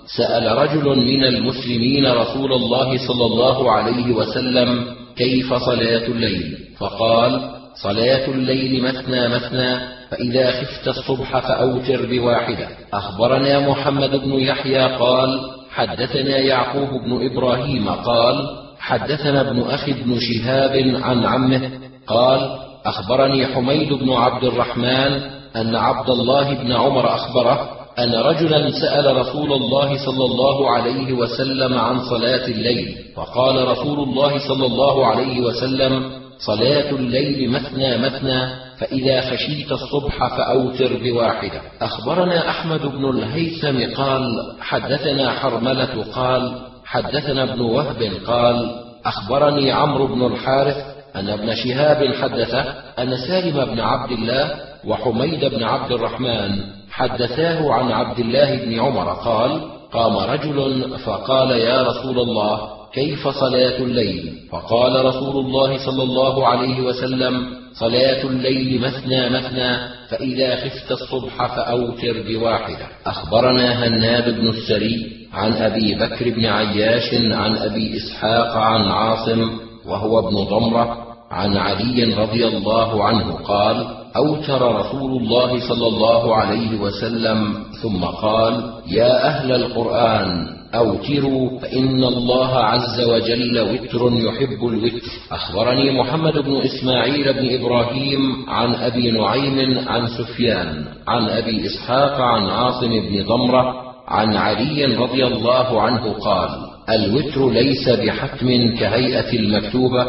سأل رجل من المسلمين رسول الله صلى الله عليه وسلم كيف صلاة الليل؟ فقال: صلاة الليل مثنى مثنى، فإذا خفت الصبح فأوتر بواحدة. أخبرنا محمد بن يحيى قال: حدثنا يعقوب بن إبراهيم قال: حدثنا ابن أخي بن شهاب عن عمه قال: أخبرني حميد بن عبد الرحمن أن عبد الله بن عمر أخبره أن رجلا سأل رسول الله صلى الله عليه وسلم عن صلاة الليل، فقال رسول الله صلى الله عليه وسلم: صلاة الليل مثنى مثنى، فإذا خشيت الصبح فأوتر بواحدة. أخبرنا أحمد بن الهيثم قال: حدثنا حرملة قال: حدثنا ابن وهب قال: أخبرني عمرو بن الحارث أن ابن شهاب حدثه أن سالم بن عبد الله وحميد بن عبد الرحمن حدثاه عن عبد الله بن عمر قال: قام رجل فقال: يا رسول الله، كيف صلاة الليل؟ فقال رسول الله صلى الله عليه وسلم: صلاة الليل مثنى مثنى، فإذا خفت الصبح فأوتر بواحدة. أخبرنا هناد بن السري عن أبي بكر بن عياش عن أبي إسحاق عن عاصم وهو ابن ضمرة عن علي رضي الله عنه قال: أوتر رسول الله صلى الله عليه وسلم ثم قال: يا أهل القرآن أوتروا، فإن الله عز وجل وتر يحب الوتر. أخبرني محمد بن إسماعيل بن إبراهيم عن أبي نعيم عن سفيان عن أبي إسحاق عن عاصم بن ضمرة عن علي رضي الله عنه قال: الوتر ليس بحتم كهيئة المكتوبة،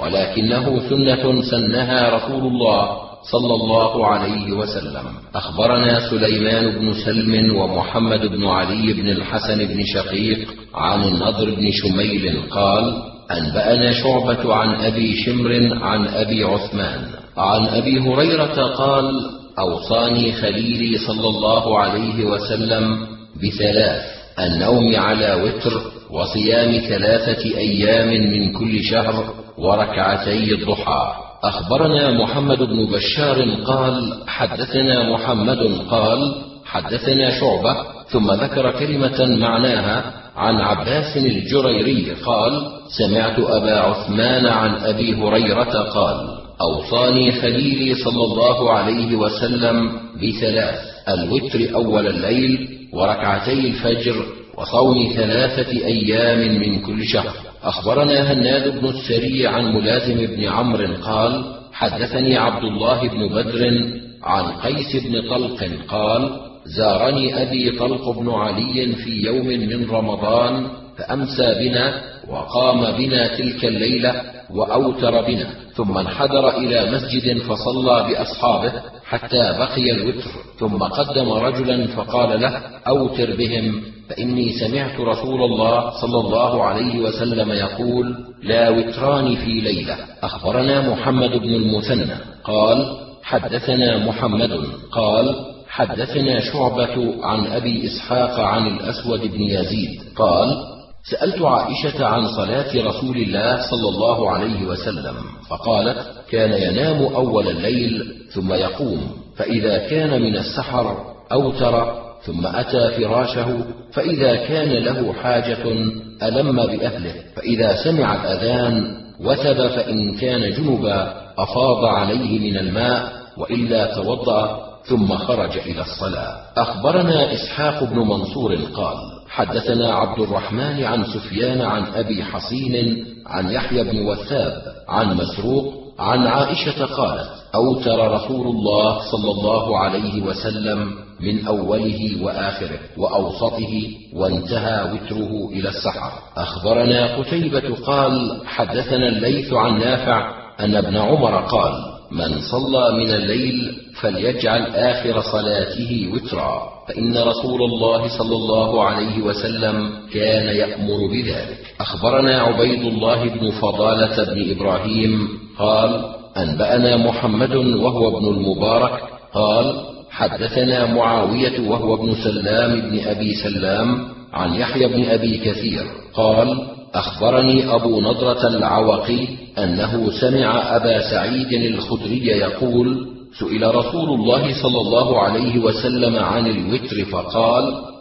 ولكنه سنة سنها رسول الله صلى الله عليه وسلم. أخبرنا سليمان بن سلم ومحمد بن علي بن الحسن بن شقيق عن النضر بن شميل قال: أنبأنا شعبة عن أبي شمر عن أبي عثمان عن أبي هريرة قال: أوصاني خليلي صلى الله عليه وسلم بثلاث: النوم على وتر، وصيام ثلاثة أيام من كل شهر، وركعتي الضحى. أخبرنا محمد بن بشار قال: حدثنا محمد قال: حدثنا شعبة، ثم ذكر كلمة معناها عن عباس الجريري قال: سمعت أبا عثمان عن أبي هريرة قال: أوصاني خليلي صلى الله عليه وسلم بثلاث: الوتر أول الليل، وركعتي الفجر، وصوم ثلاثة أيام من كل شهر. أخبرنا هناد بن السري عن ملازم بن عمرو قال: حدثني عبد الله بن بدر عن قيس بن طلق قال: زارني أبي طلق بن علي في يوم من رمضان، فأمسى بنا وقام بنا تلك الليلة وأوتر بنا، ثم انحدر إلى مسجد فصلى بأصحابه حتى بقي الوتر، ثم قدم رجلا فقال له: أوتر بهم، فإني سمعت رسول الله صلى الله عليه وسلم يقول: لا وتران في ليلة. أخبرنا محمد بن المثنى قال: حدثنا محمد قال: حدثنا شعبة عن أبي إسحاق عن الأسود بن يزيد قال: سألت عائشة عن صلاة رسول الله صلى الله عليه وسلم، فقالت: كان ينام أول الليل ثم يقوم، فإذا كان من السحر أوتر، ثم أتى فراشه، فإذا كان له حاجة ألم بأهله، فإذا سمع الأذان وثب، فإن كان جنبا أفاض عليه من الماء، وإلا توضأ ثم خرج إلى الصلاة. أخبرنا إسحاق بن منصور قال: حدثنا عبد الرحمن عن سفيان عن أبي حصين عن يحيى بن وثاب عن مسروق عن عائشة قالت: أوتر رسول الله صلى الله عليه وسلم من أوله وآخره وأوسطه، وانتهى وتره إلى السحر. أخبرنا قتيبة قال: حدثنا الليث عن نافع أن ابن عمر قال: من صلى من الليل فليجعل آخر صلاته وترا، فإن رسول الله صلى الله عليه وسلم كان يأمر بذلك. أخبرنا عبيد الله بن فضالة بن إبراهيم قال: أنبأنا محمد وهو ابن المبارك قال: حدثنا معاوية وهو ابن سلام بن أبي سلام عن يحيى بن أبي كثير قال: أخبرني أبو نضرة العوقي أنه سمع أبا سعيد الخدري يقول: سئل رسول الله صلى الله عليه وسلم عن الوتر فقال: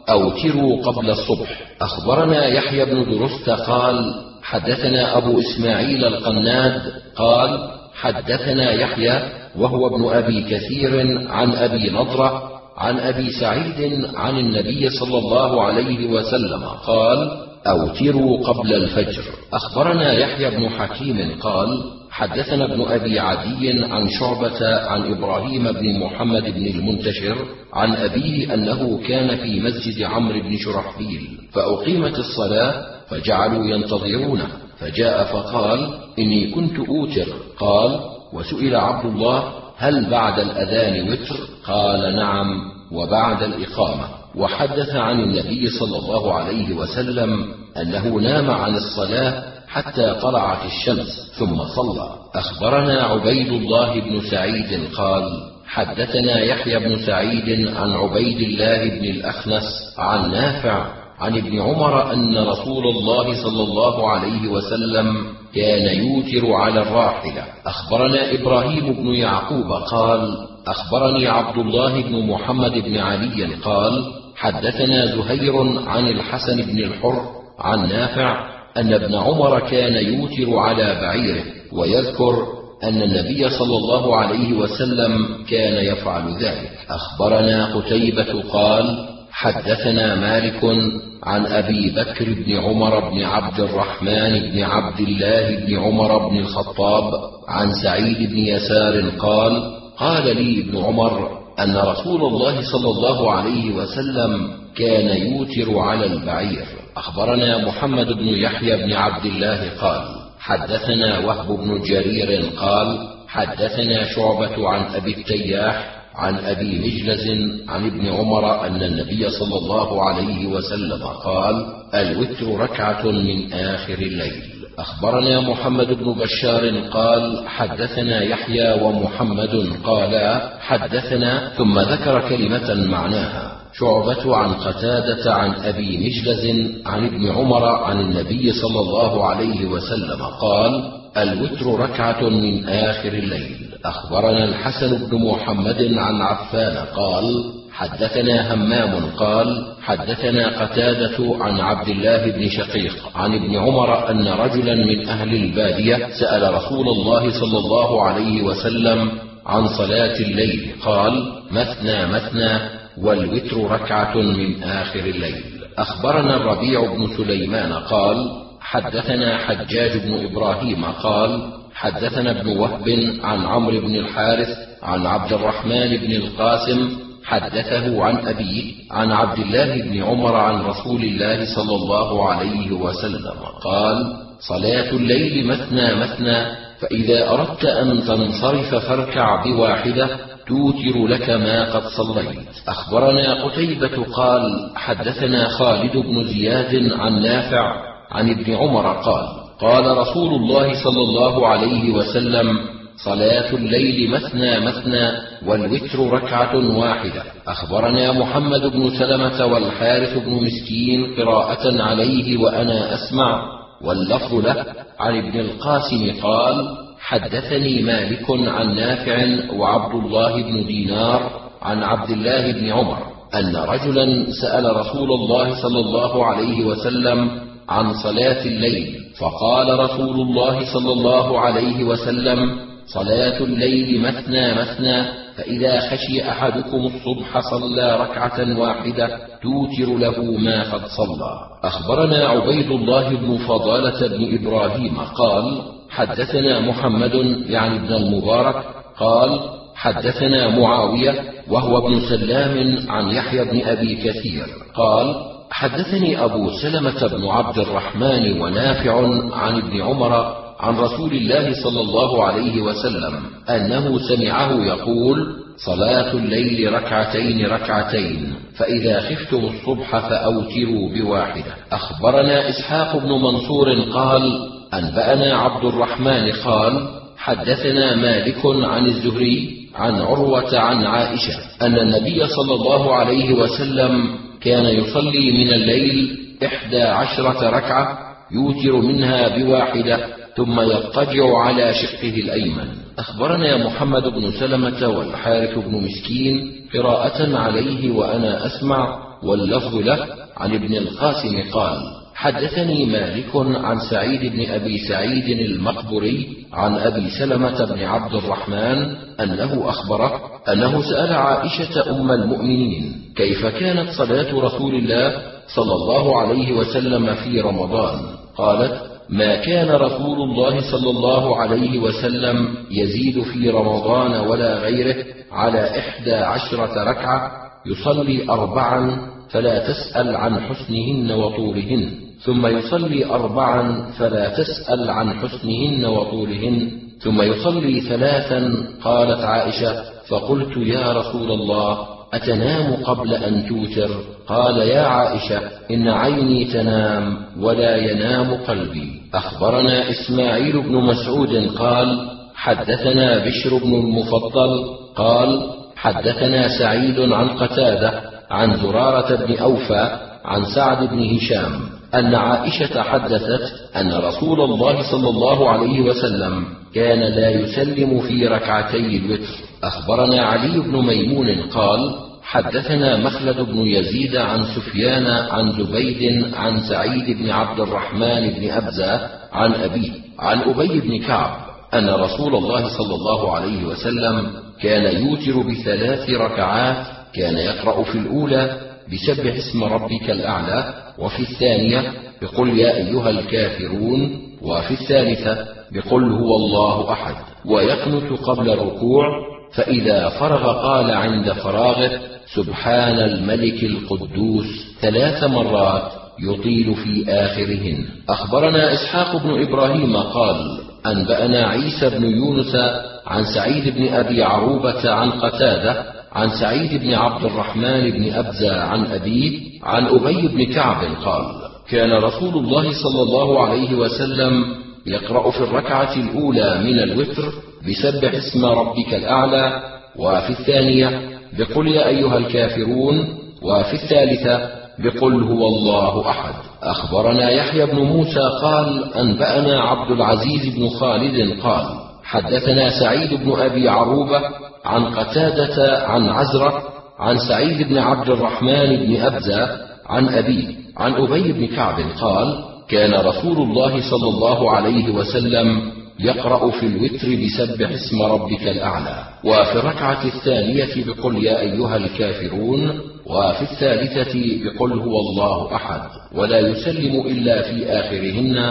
أوتروا قبل الصبح. أخبرنا يحيى بن درست قال حدثنا أبو إسماعيل القناد قال حدثنا يحيى وهو ابن أبي كثير عن أبي نضرة عن أبي سعيد عن النبي صلى الله عليه وسلم قال أوتروا قبل الفجر. أخبرنا يحيى بن حكيم قال حدثنا ابن أبي عدي عن شعبة عن إبراهيم بن محمد بن المنتشر عن أبيه أنه كان في مسجد عمرو بن شرحبيل فأقيمت الصلاة فجعلوا ينتظرونه، فجاء فقال إني كنت أوتر. قال وسئل عبد الله هل بعد الأذان وتر؟ قال نعم وبعد الإقامة. وحدث عن النبي صلى الله عليه وسلم أنه نام عن الصلاة حتى طلعت الشمس ثم صلى. أخبرنا عبيد الله بن سعيد قال حدثنا يحيى بن سعيد عن عبيد الله بن الأخنس عن نافع عن ابن عمر أن رسول الله صلى الله عليه وسلم كان يوتر على الراحلة. أخبرنا إبراهيم بن يعقوب قال أخبرني عبد الله بن محمد بن علي قال حدثنا زهير عن الحسن بن الحر عن نافع أن ابن عمر كان يوتر على بعيره، ويذكر أن النبي صلى الله عليه وسلم كان يفعل ذلك. أخبرنا قتيبة قال حدثنا مالك عن أبي بكر بن عمر بن عبد الرحمن بن عبد الله بن عمر بن الخطاب عن سعيد بن يسار قال قال لي ابن عمر أن رسول الله صلى الله عليه وسلم كان يوتر على البعير. أخبرنا محمد بن يحيى بن عبد الله قال حدثنا وهب بن جرير قال حدثنا شعبة عن أبي التياح عن أبي مجلز عن ابن عمر أن النبي صلى الله عليه وسلم قال الوتر ركعة من آخر الليل. أخبرنا محمد بن بشار قال حدثنا يحيى ومحمد قالا حدثنا ثم ذكر كلمة معناها شعبة عن قتادة عن أبي مجلز عن ابن عمر عن النبي صلى الله عليه وسلم قال الوتر ركعة من آخر الليل. أخبرنا الحسن بن محمد عن عفان قال حدثنا همام قال حدثنا قتادة عن عبد الله بن شقيق عن ابن عمر أن رجلا من أهل البادية سأل رسول الله صلى الله عليه وسلم عن صلاة الليل قال مثنى مثنى والوتر ركعة من آخر الليل. أخبرنا الربيع بن سليمان قال حدثنا حجاج بن إبراهيم قال حدثنا ابن وهب عن عمرو بن الحارث عن عبد الرحمن بن القاسم حدثه عن أبيه عن عبد الله بن عمر عن رسول الله صلى الله عليه وسلم قال صلاة الليل مثنى مثنى فإذا أردت أن تنصرف فاركع بواحدة توتر لك ما قد صليت. أخبرنا قتيبة قال حدثنا خالد بن زياد عن نافع عن ابن عمر قال قال رسول الله صلى الله عليه وسلم صلاة الليل مثنى مثنى والوتر ركعة واحدة. أخبرنا محمد بن سلمة والحارث بن مسكين قراءة عليه وأنا أسمع واللفظ له عن ابن القاسم قال حدثني مالك عن نافع وعبد الله بن دينار عن عبد الله بن عمر أن رجلا سأل رسول الله صلى الله عليه وسلم عن صلاة الليل فقال رسول الله صلى الله عليه وسلم صلاة الليل مثنى مثنى فإذا خشي أحدكم الصبح صلى ركعة واحدة توتر له ما قد صلى. أخبرنا عبيد الله بن فضالة بن إبراهيم قال حدثنا محمد يعني ابن المبارك قال حدثنا معاوية وهو ابن سلام عن يحيى بن أبي كثير قال حدثني أبو سلمة بن عبد الرحمن ونافع عن ابن عمر عن رسول الله صلى الله عليه وسلم أنه سمعه يقول صلاة الليل ركعتين ركعتين فإذا خفتم الصبح فأوتروا بواحدة. أخبرنا إسحاق بن منصور قال أنبأنا عبد الرحمن قال حدثنا مالك عن الزهري عن عروة عن عائشة أن النبي صلى الله عليه وسلم كان يصلي من الليل إحدى عشرة ركعة يوتر منها بواحدة ثم يضطجع على شقه الأيمن. أخبرنا محمد بن سلمة والحارث بن مسكين قراءة عليه وأنا أسمع واللفظ له عن ابن القاسم قال: حدثني مالك عن سعيد بن أبي سعيد المقبري عن أبي سلمة بن عبد الرحمن أنه أخبره أنه سأل عائشة أم المؤمنين كيف كانت صلاة رسول الله صلى الله عليه وسلم في رمضان. قالت: ما كان رسول الله صلى الله عليه وسلم يزيد في رمضان ولا غيره على إحدى عشرة ركعة، يصلي أربعا فلا تسأل عن حسنهن وطولهن، ثم يصلي أربعا فلا تسأل عن حسنهن وطولهن، ثم يصلي ثلاثا. قالت عائشة: فقلت يا رسول الله أتنام قبل أن توتر؟ قال: يا عائشة إن عيني تنام ولا ينام قلبي. أخبرنا إسماعيل بن مسعود قال: حدثنا بشر بن المفضل قال: حدثنا سعيد عن قتادة عن زرارة بن أوفى عن سعد بن هشام أن عائشة حدثت أن رسول الله صلى الله عليه وسلم كان لا يسلم في ركعتي الوتر. أخبرنا علي بن ميمون قال: حدثنا مخلد بن يزيد عن سفيان عن زبيد عن سعيد بن عبد الرحمن بن أبزة عن أبيه عن أبي بن كعب أن رسول الله صلى الله عليه وسلم كان يوتر بثلاث ركعات، كان يقرأ في الأولى بسبح اسم ربك الأعلى، وفي الثانية بقل يا أيها الكافرون، وفي الثالثة بقل هو الله أحد، ويقنت قبل الركوع، فإذا فرغ قال عند فراغه سبحان الملك القدوس ثلاث مرات يطيل في آخرهن. أخبرنا إسحاق بن إبراهيم قال: أنبأنا عيسى بن يونس عن سعيد بن أبي عروبة عن قتادة عن سعيد بن عبد الرحمن بن أبزة عن أبيه عن أبي بن كعب قال: كان رسول الله صلى الله عليه وسلم يقرأ في الركعة الأولى من الوتر بسبح اسم ربك الأعلى، وفي الثانية بقل يا أيها الكافرون، وفي الثالثة بقل هو الله أحد. أخبرنا يحيى بن موسى قال: أنبأنا عبد العزيز بن خالد قال: حدثنا سعيد بن أبي عروبة عن قتادة عن عزرة عن سعيد بن عبد الرحمن بن أبزة عن أبيه عن أبي بن كعب قال: كان رسول الله صلى الله عليه وسلم يقرأ في الوتر بسبح اسم ربك الأعلى، وفي الركعة الثانية بقل يا أيها الكافرون، وفي الثالثة بقل هو الله أحد، ولا يسلم إلا في آخرهن،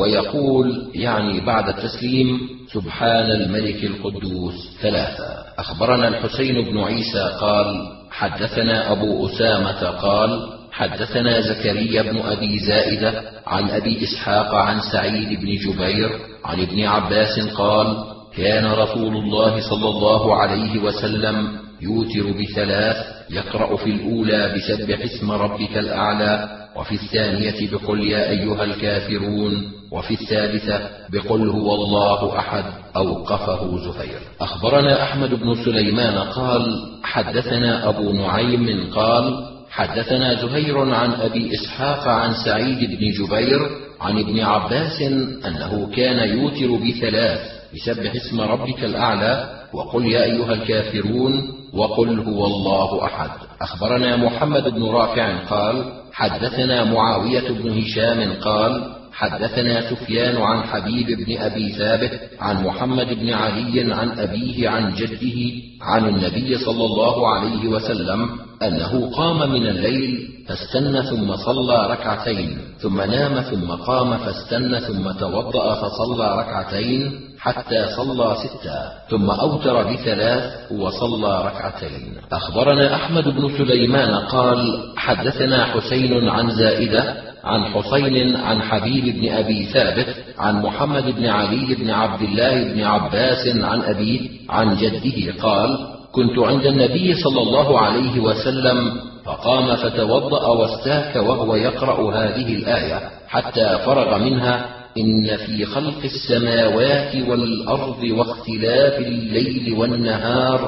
ويقول يعني بعد التسليم سبحان الملك القدوس ثلاثة. أخبرنا الحسين بن عيسى قال: حدثنا أبو أسامة قال: حدثنا زكريا بن أبي زائدة عن أبي إسحاق عن سعيد بن جبير عن ابن عباس قال: كان رسول الله صلى الله عليه وسلم يوتر بثلاث، يقرأ في الأولى بسبح اسم ربك الأعلى، وفي الثانية بقل يا أيها الكافرون، وفي الثالثة بقل هو الله أحد. أوقفه زهير. أخبرنا أحمد بن سليمان قال: حدثنا أبو نعيم قال: حدثنا زهير عن أبي إسحاق عن سعيد بن جبير عن ابن عباس أنه كان يوتر بثلاث بسبح اسم ربك الأعلى، وقل يا أيها الكافرون، وقل هو الله أحد. أخبرنا محمد بن رافع قال: حدثنا معاوية بن هشام قال: حدثنا سفيان عن حبيب بن أبي ثابت عن محمد بن علي عن أبيه عن جده عن النبي صلى الله عليه وسلم أنه قام من الليل فاستنى ثم صلى ركعتين، ثم نام ثم قام فاستنى ثم توضأ فصلى ركعتين حتى صلى ستا، ثم أوتر بثلاث وصلى ركعتين. أخبرنا أحمد بن سليمان قال: حدثنا حسين عن زائدة عن حسين عن حبيب بن أبي ثابت عن محمد بن علي بن عبد الله بن عباس عن أبيه عن جده قال: كنت عند النبي صلى الله عليه وسلم فقام فتوضأ واستاك وهو يقرأ هذه الآية حتى فرغ منها: إن في خلق السماوات والأرض واختلاف الليل والنهار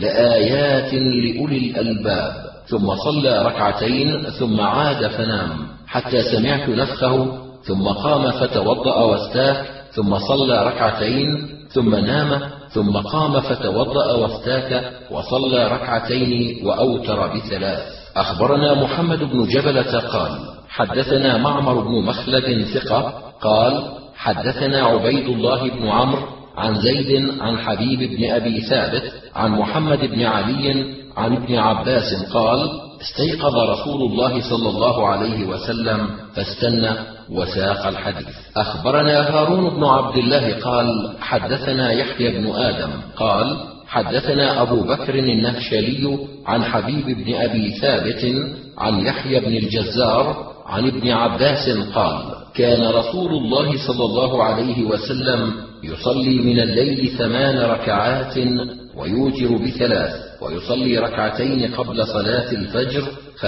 لآيات لأولي الألباب، ثم صلى ركعتين ثم عاد فنام حتى سمعت نفخه، ثم قام فتوضأ واستاك، ثم صلى ركعتين ثم نام، ثم قام فتوضأ واستاك وصلى ركعتين وأوتر بثلاث. أخبرنا محمد بن جبلة قال حدثنا معمر بن مخلد ثقة قال حدثنا عبيد الله بن عمرو عن زيد عن حبيب بن أبي ثابت عن محمد بن علي عن ابن عباس قال استيقظ رسول الله صلى الله عليه وسلم فاستنى وساق الحديث. أخبرنا هارون بن عبد الله قال حدثنا يحيى بن آدم قال حدثنا أبو بكر النهشلي عن حبيب بن أبي ثابت عن يحيى بن الجزار عن ابن عباس قال كان رسول الله صلى الله عليه وسلم يصلي من الليل ثمان ركعات ويوتر بثلاث ويصلي ركعتين قبل صلاة الفجر.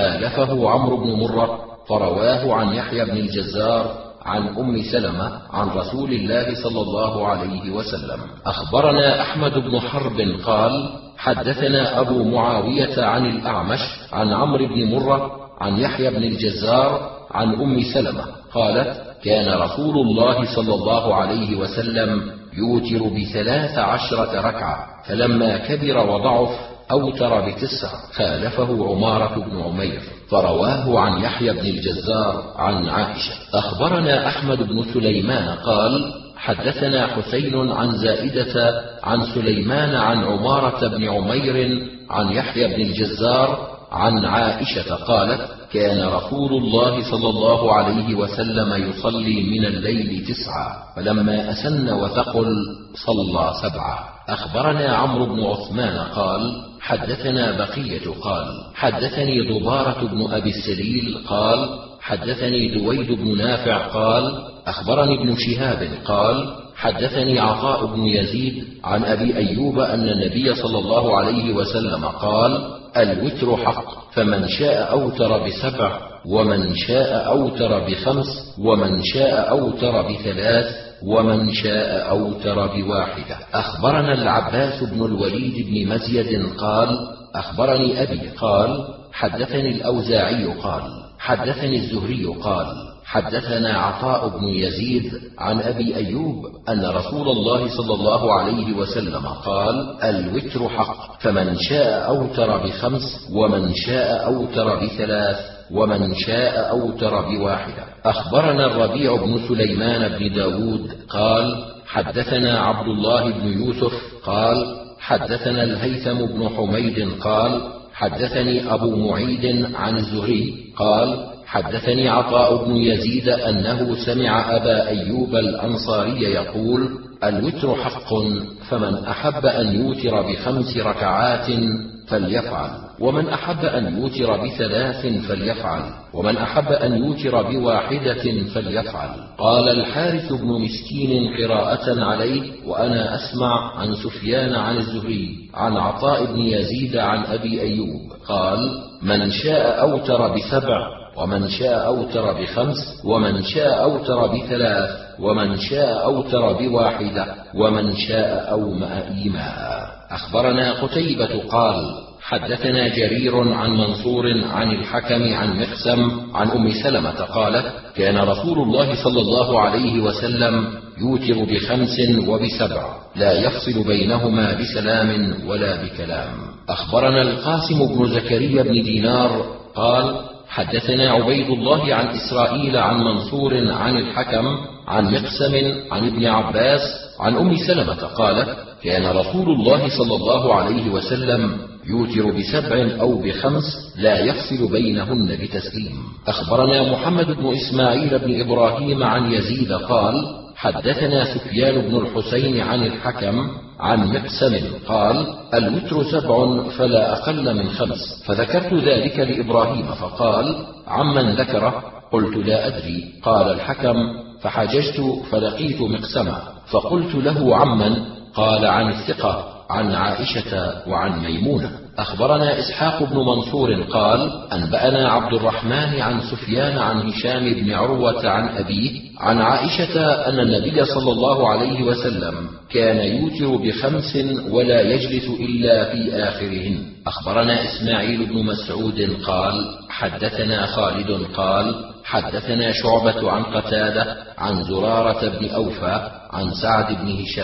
خالفه عمرو بن مرة فرواه عن يحيى بن الجزار عن أم سلمة عن رسول الله صلى الله عليه وسلم. أخبرنا أحمد بن حرب قال حدثنا أبو معاوية عن الأعمش عن عمرو بن مرة عن يحيى بن الجزار عن أم سلمة قالت كان رسول الله صلى الله عليه وسلم يوتر بثلاث عشرة ركعة فلما كبر وضعف أوتر بتسع. خالفه عمارة بن عمير فرواه عن يحيى بن الجزار عن عائشة. أخبرنا أحمد بن سليمان قال حدثنا حسين عن زائدة عن سليمان عن عمارة بن عمير عن يحيى بن الجزار عن عائشة قالت كان رسول الله صلى الله عليه وسلم يصلي من الليل تسعة فلما أسن وثقل صلى سبعة. أخبرنا عمرو بن عثمان قال حدثنا بقية قال حدثني ضبارة بن أبي السليل قال حدثني دويد بن نافع قال أخبرني ابن شهاب قال حدثني عطاء بن يزيد عن أبي أيوب أن النبي صلى الله عليه وسلم قال الوتر حق فمن شاء أوتر بسبع ومن شاء أوتر بخمس ومن شاء أوتر بثلاث ومن شاء أوتر بواحدة. أخبرنا العباس بن الوليد بن مزيد قال أخبرني أبي قال حدثني الأوزاعي قال حدثني الزهري قال حدثنا عطاء بن يزيد عن أبي أيوب أن رسول الله صلى الله عليه وسلم قال الوتر حق فمن شاء أوتر بخمس ومن شاء أوتر بثلاث ومن شاء أوتر بواحدة. أخبرنا الربيع بن سليمان بن داود قال حدثنا عبد الله بن يوسف قال حدثنا الهيثم بن حميد قال حدثني أبو معيد عن الزهري قال حدثني عطاء بن يزيد أنه سمع أبا أيوب الأنصاري يقول الوتر حق فمن أحب أن يوتر بخمس ركعات فليفعل ومن أحب أن يوتر بثلاث فليفعل ومن أحب أن يوتر بواحدة فليفعل. قال الحارث بن مسكين قراءة عليه وأنا أسمع عن سفيان عن الزهري عن عطاء بن يزيد عن أبي أيوب قال من شاء أوتر بسبع ومن شاء أوتر بخمس ومن شاء أوتر بثلاث ومن شاء أوتر بواحدة ومن شاء أومأ إيماء. أخبرنا قتيبة قال حدثنا جرير عن منصور عن الحكم عن مقسم عن أم سلمة قالت كان رسول الله صلى الله عليه وسلم يوتر بخمس وبسبع لا يفصل بينهما بسلام ولا بكلام. أخبرنا القاسم بن زكريا بن دينار قال حدثنا عبيد الله عن إسرائيل عن منصور عن الحكم عن مقسم عن ابن عباس عن أم سلمة قالت كان رسول الله صلى الله عليه وسلم يوتر بسبع أو بخمس لا يفصل بينهن بتسليم. أخبرنا محمد بن إسماعيل بن إبراهيم عن يزيد قال حدثنا سفيان بن الحسين عن الحكم عن مقسم قال الوتر سبع فلا أقل من خمس فذكرت ذلك لإبراهيم فقال عمن ذكره قلت لا أدري. قال الحكم فحججت فلقيت مقسما فقلت له عمن قال عن الثقة عن عائشة وعن ميمونة. أخبرنا إسحاق بن منصور قال أنبأنا عبد الرحمن عن سفيان عن هشام بن عروة عن أبيه عن عائشة أن النبي صلى الله عليه وسلم كان يوتر بخمس ولا يجلس إلا في آخرهن. أخبرنا إسماعيل بن مسعود قال حدثنا خالد قال حدثنا شعبة عن قتادة عن زرارة بن أوفى عن سعد بن هشام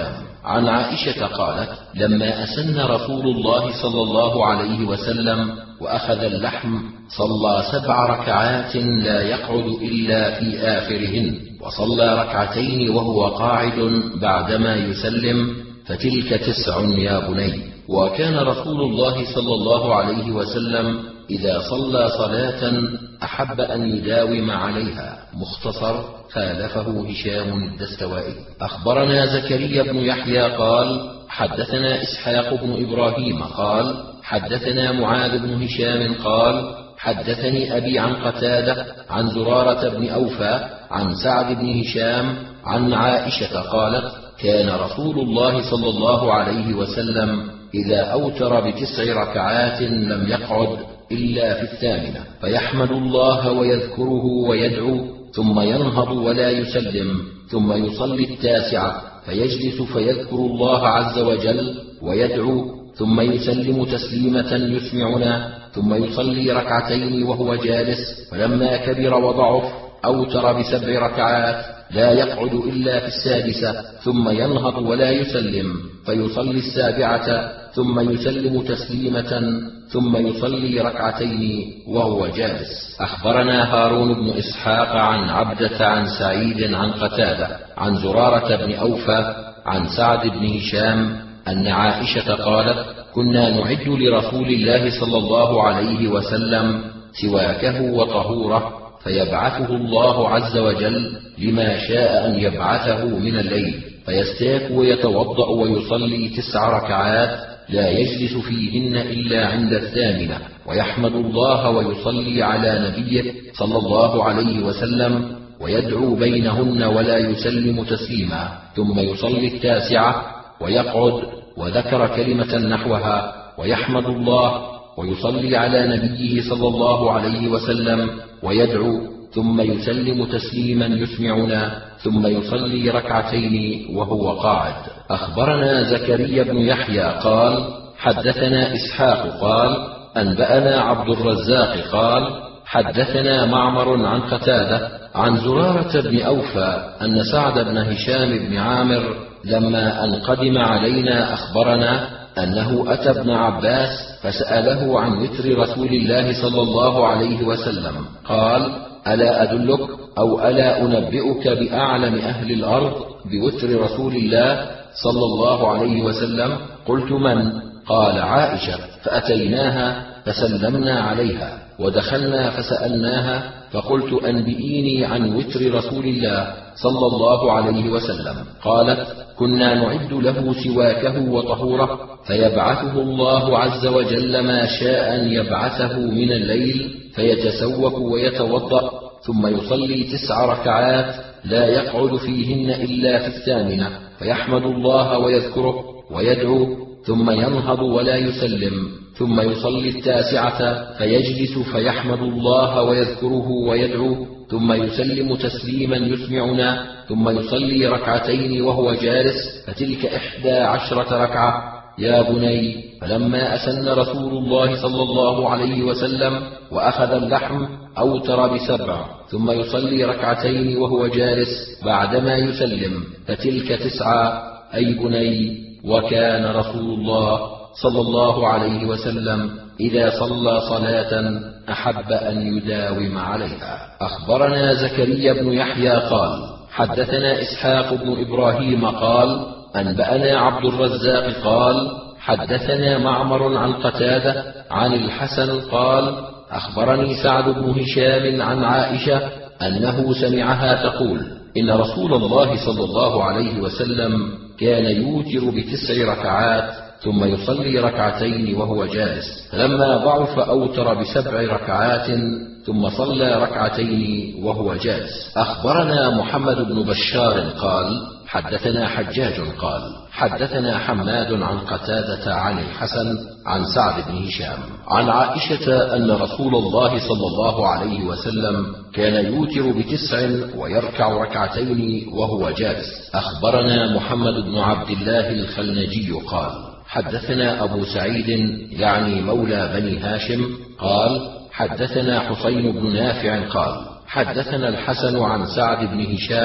عن عائشة قالت: لما أسن رسول الله صلى الله عليه وسلم وأخذ اللحم صلى سبع ركعات لا يقعد إلا في آخرهن، وصلى ركعتين وهو قاعد بعدما يسلم، فتلك تسع يا بني. وكان رسول الله صلى الله عليه وسلم إذا صلى صلاة أحب أن يداوم عليها. مختصر، خالفه هشام الدستوائي. أخبرنا زكريا بن يحيى قال: حدثنا إسحاق بن إبراهيم قال: حدثنا معاذ بن هشام قال: حدثني أبي عن قتادة عن زرارة بن أوفى عن سعد بن هشام عن عائشة قالت: كان رسول الله صلى الله عليه وسلم إذا أوتر بتسع ركعات لم يقعد إلا في الثامنة، فيحمد الله ويذكره ويدعو، ثم ينهض ولا يسلم، ثم يصلي التاسعة فيجلس فيذكر الله عز وجل ويدعو، ثم يسلم تسليمة يسمعنا، ثم يصلي ركعتين وهو جالس. فلما كبر وضعف أوتر بسبع ركعات لا يقعد إلا في السادسة، ثم ينهض ولا يسلم، فيصلي السابعة، ثم يسلم تسليمة، ثم يصلي ركعتين وهو جالس. أخبرنا هارون بن إسحاق عن عبدة عن سعيد عن قتادة عن زرارة بن أوفى عن سعد بن هشام أن عائشة قالت: كنا نعد لرسول الله صلى الله عليه وسلم سواكه وطهوره، فيبعثه الله عز وجل لما شاء أن يبعثه من الليل، فيستاك ويتوضأ ويصلي تسع ركعات لا يجلس فيهن إلا عند الثامنة، ويحمد الله ويصلي على نبيه صلى الله عليه وسلم ويدعو بينهن ولا يسلم تسليما، ثم يصلي التاسعة ويقعد، وذكر كلمة نحوها، ويحمد الله ويصلي على نبيه صلى الله عليه وسلم ويدعو، ثم يسلم تسليما يسمعنا، ثم يصلي ركعتين وهو قاعد. أخبرنا زكريا بن يحيى قال: حدثنا إسحاق قال: أنبأنا عبد الرزاق قال: حدثنا معمر عن قتادة عن زرارة بن أوفى أن سعد بن هشام بن عامر لما أن قدم علينا أخبرنا أنه أتى ابن عباس فسأله عن وتر رسول الله صلى الله عليه وسلم، قال: ألا أدلك أو ألا أنبئك بأعلم أهل الأرض بوتر رسول الله صلى الله عليه وسلم؟ قلت: من؟ قال: عائشة. فأتيناها فسلمنا عليها، ودخلنا فسألناها، فقلت: أنبئيني عن وتر رسول الله صلى الله عليه وسلم. قالت: كنا نعد له سواكه وطهوره، فيبعثه الله عز وجل ما شاء أن يبعثه من الليل، فيتسوك ويتوضأ، ثم يصلي تسع ركعات لا يقعد فيهن إلا في الثامنة، فيحمد الله ويذكره ويدعو، ثم ينهض ولا يسلم، ثم يصلي التاسعة فيجلس فيحمد الله ويذكره ويدعو، ثم يسلم تسليما يسمعنا، ثم يصلي ركعتين وهو جالس، فتلك إحدى عشرة ركعة يا بني. فلما أسن رسول الله صلى الله عليه وسلم وأخذ اللحم أوتر بسبع، ثم يصلي ركعتين وهو جالس بعدما يسلم، فتلك تسعة أي بني. وكان رسول الله صلى الله عليه وسلم إذا صلى صلاة أحب أن يداوم عليها. أخبرنا زكريا بن يحيى قال: حدثنا إسحاق بن إبراهيم قال: أنبأنا عبد الرزاق قال: حدثنا معمر عن قتادة عن الحسن قال: أخبرني سعد بن هشام عن عائشة أنه سمعها تقول: إن رسول الله صلى الله عليه وسلم كان يوتر بتسع ركعات، ثم يصلي ركعتين وهو جالس، فلما ضعف أوتر بسبع ركعات، ثم صلى ركعتين وهو جالس. أخبرنا محمد بن بشار قال: حدثنا حجاج قال: حدثنا حماد عن قتادة عن الحسن عن سعد بن هشام عن عائشة أن رسول الله صلى الله عليه وسلم كان يوتر بتسع ويركع ركعتين وهو جالس. أخبرنا محمد بن عبد الله الخلنجي قال: حدثنا أبو سعيد يعني مولى بني هاشم قال: حدثنا حسين بن نافع قال: حدثنا الحسن عن سعد بن هشام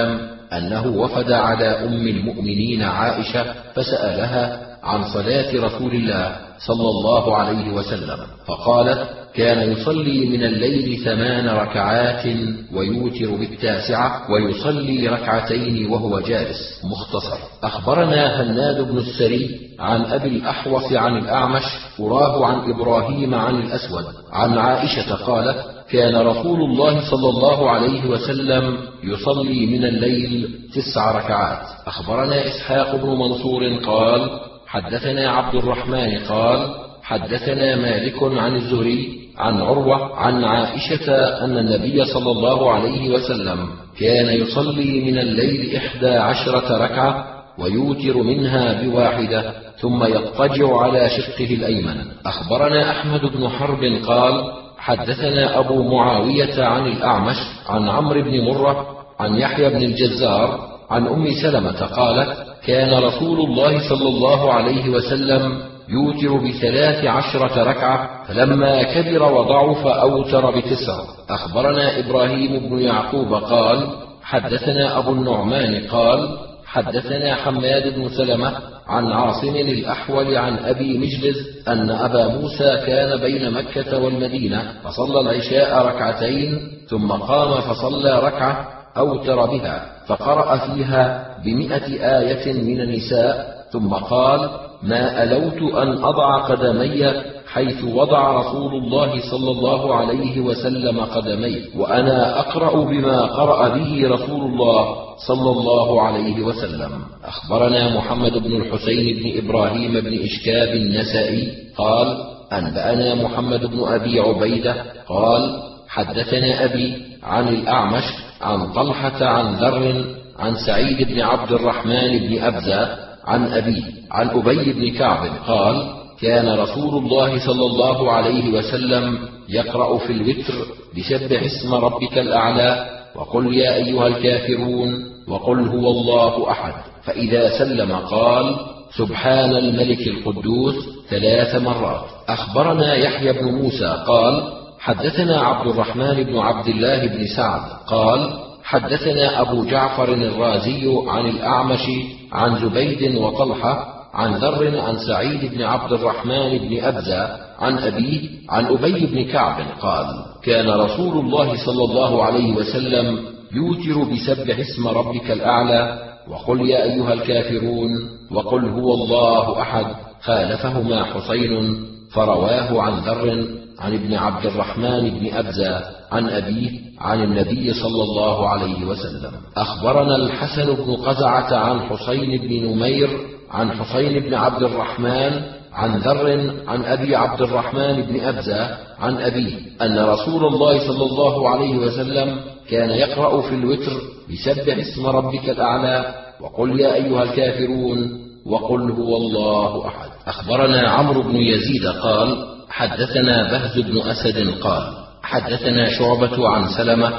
أنه وفد على أم المؤمنين عائشة فسألها عن صلاة رسول الله صلى الله عليه وسلم، فقالت: كان يصلي من الليل ثمان ركعات ويوتر بالتاسعة ويصلي ركعتين وهو جالس. مختصر. أخبرنا هناد بن السري عن أبي الأحوص عن الأعمش أراه عن إبراهيم عن الأسود عن عائشة قالت: كان رسول الله صلى الله عليه وسلم يصلي من الليل تسع ركعات. أخبرنا إسحاق بن منصور قال: حدثنا عبد الرحمن قال: حدثنا مالك عن الزهري عن عروة عن عائشة أن النبي صلى الله عليه وسلم كان يصلي من الليل إحدى عشرة ركعة ويوتر منها بواحدة ثم يضطجع على شقه الأيمن. أخبرنا أحمد بن حرب قال: حدثنا أبو معاوية عن الأعمش عن عمرو بن مرة عن يحيى بن الجزار عن أم سلمة قالت: كان رسول الله صلى الله عليه وسلم يوتر بثلاث عشرة ركعة، فلما كبر وضعف أوتر بتسع. أخبرنا إبراهيم بن يعقوب قال: حدثنا أبو النعمان قال: حدثنا حماد بن سلمة عن عاصم الأحول عن أبي مجلز أن أبا موسى كان بين مكة والمدينة فصلى العشاء ركعتين ثم قام فصلى ركعة أوتر بها فقرأ فيها بمئة آية من النساء ثم قال: ما ألوت أن أضع قدمي حيث وضع رسول الله صلى الله عليه وسلم قدمي وأنا أقرأ بما قرأ به رسول الله صلى الله عليه وسلم. أخبرنا محمد بن الحسين بن إبراهيم بن إشكاب النسائي قال: أنبأنا محمد بن أبي عبيدة قال: حدثنا أبي عن الأعمش عن طلحة عن ذر عن سعيد بن عبد الرحمن بن أبزة عن أبي عن أبي بن كعب قال: كان رسول الله صلى الله عليه وسلم يقرأ في الوتر بسبح اسم ربك الأعلى وقل يا أيها الكافرون وقل هو الله أحد، فإذا سلم قال: سبحان الملك القدوس ثلاث مرات. أخبرنا يحيى بن موسى قال: حدثنا عبد الرحمن بن عبد الله بن سعد قال: حدثنا أبو جعفر الرازي عن الأعمش عن زبيد وطلحة عن ذر عن سعيد بن عبد الرحمن بن أبزة عن أبيه عن أبي بن كعب قال: كان رسول الله صلى الله عليه وسلم يوتر بسبح اسم ربك الأعلى وقل يا أيها الكافرون وقل هو الله أحد، خالفهما حسين فرواه عن ذر عن ابن عبد الرحمن بن أبزة عن أبيه عن النبي صلى الله عليه وسلم. أخبرنا الحسن بن قزعة عن حسين بن نمير عن حسين بن عبد الرحمن عن ذر عن أبي عبد الرحمن بن أبزة عن أبيه أن رسول الله صلى الله عليه وسلم كان يقرأ في الوتر بسبح اسم ربك الأعلى وقل يا أيها الكافرون وقل هو الله أحد. أخبرنا عمرو بن يزيد قال: حدثنا بهز بن أسد قال: حدثنا شعبة عن سلمة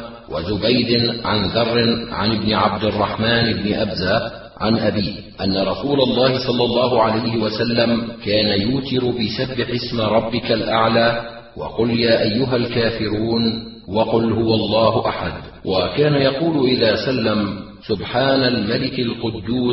وزبيد عن ذر عن ابن عبد الرحمن بن أبزة عن أبيه أن رسول الله صلى الله عليه وسلم كان يوتر بسبح اسم ربك الأعلى وقل يا أيها الكافرون وقل هو الله أحد، وكان يقول إذا سلم: سبحان الملك القدوس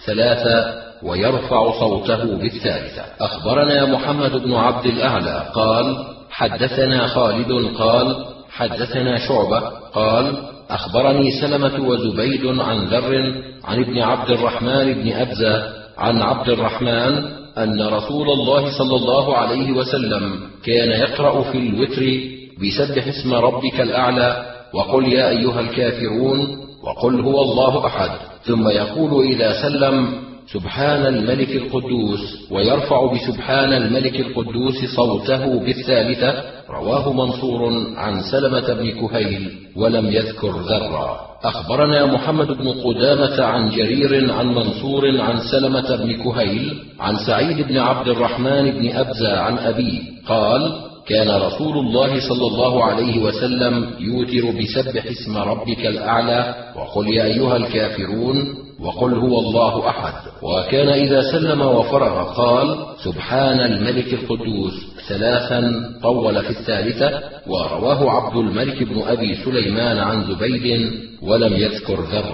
ثلاثة ويرفع صوته بالثالثة. أخبرنا محمد بن عبد الأعلى قال: حدثنا خالد قال: حدثنا شعبة قال: أخبرني سلمة وزبيد عن ذر عن ابن عبد الرحمن بن أبزة عن عبد الرحمن أن رسول الله صلى الله عليه وسلم كان يقرأ في الوتر بسبح اسم ربك الأعلى وقل يا أيها الكافرون وقل هو الله أحد، ثم يقول إذا سلم: سبحان الملك القدوس ويرفع بسبحان الملك القدوس صوته بالثالثة. رواه منصور عن سلمة بن كهيل ولم يذكر ذرا. أخبرنا محمد بن قدامة عن جرير عن منصور عن سلمة بن كهيل عن سعيد بن عبد الرحمن بن أبزة عن أبيه قال: كان رسول الله صلى الله عليه وسلم يوتر بسبح اسم ربك الأعلى وقل يا أيها الكافرون وقل هو الله أحد، وكان إذا سلم وفرغ قال: سبحان الملك القدوس ثلاثا طول في الثالثة. ورواه عبد الملك بن أبي سليمان عن زبيد ولم يذكر ذرا.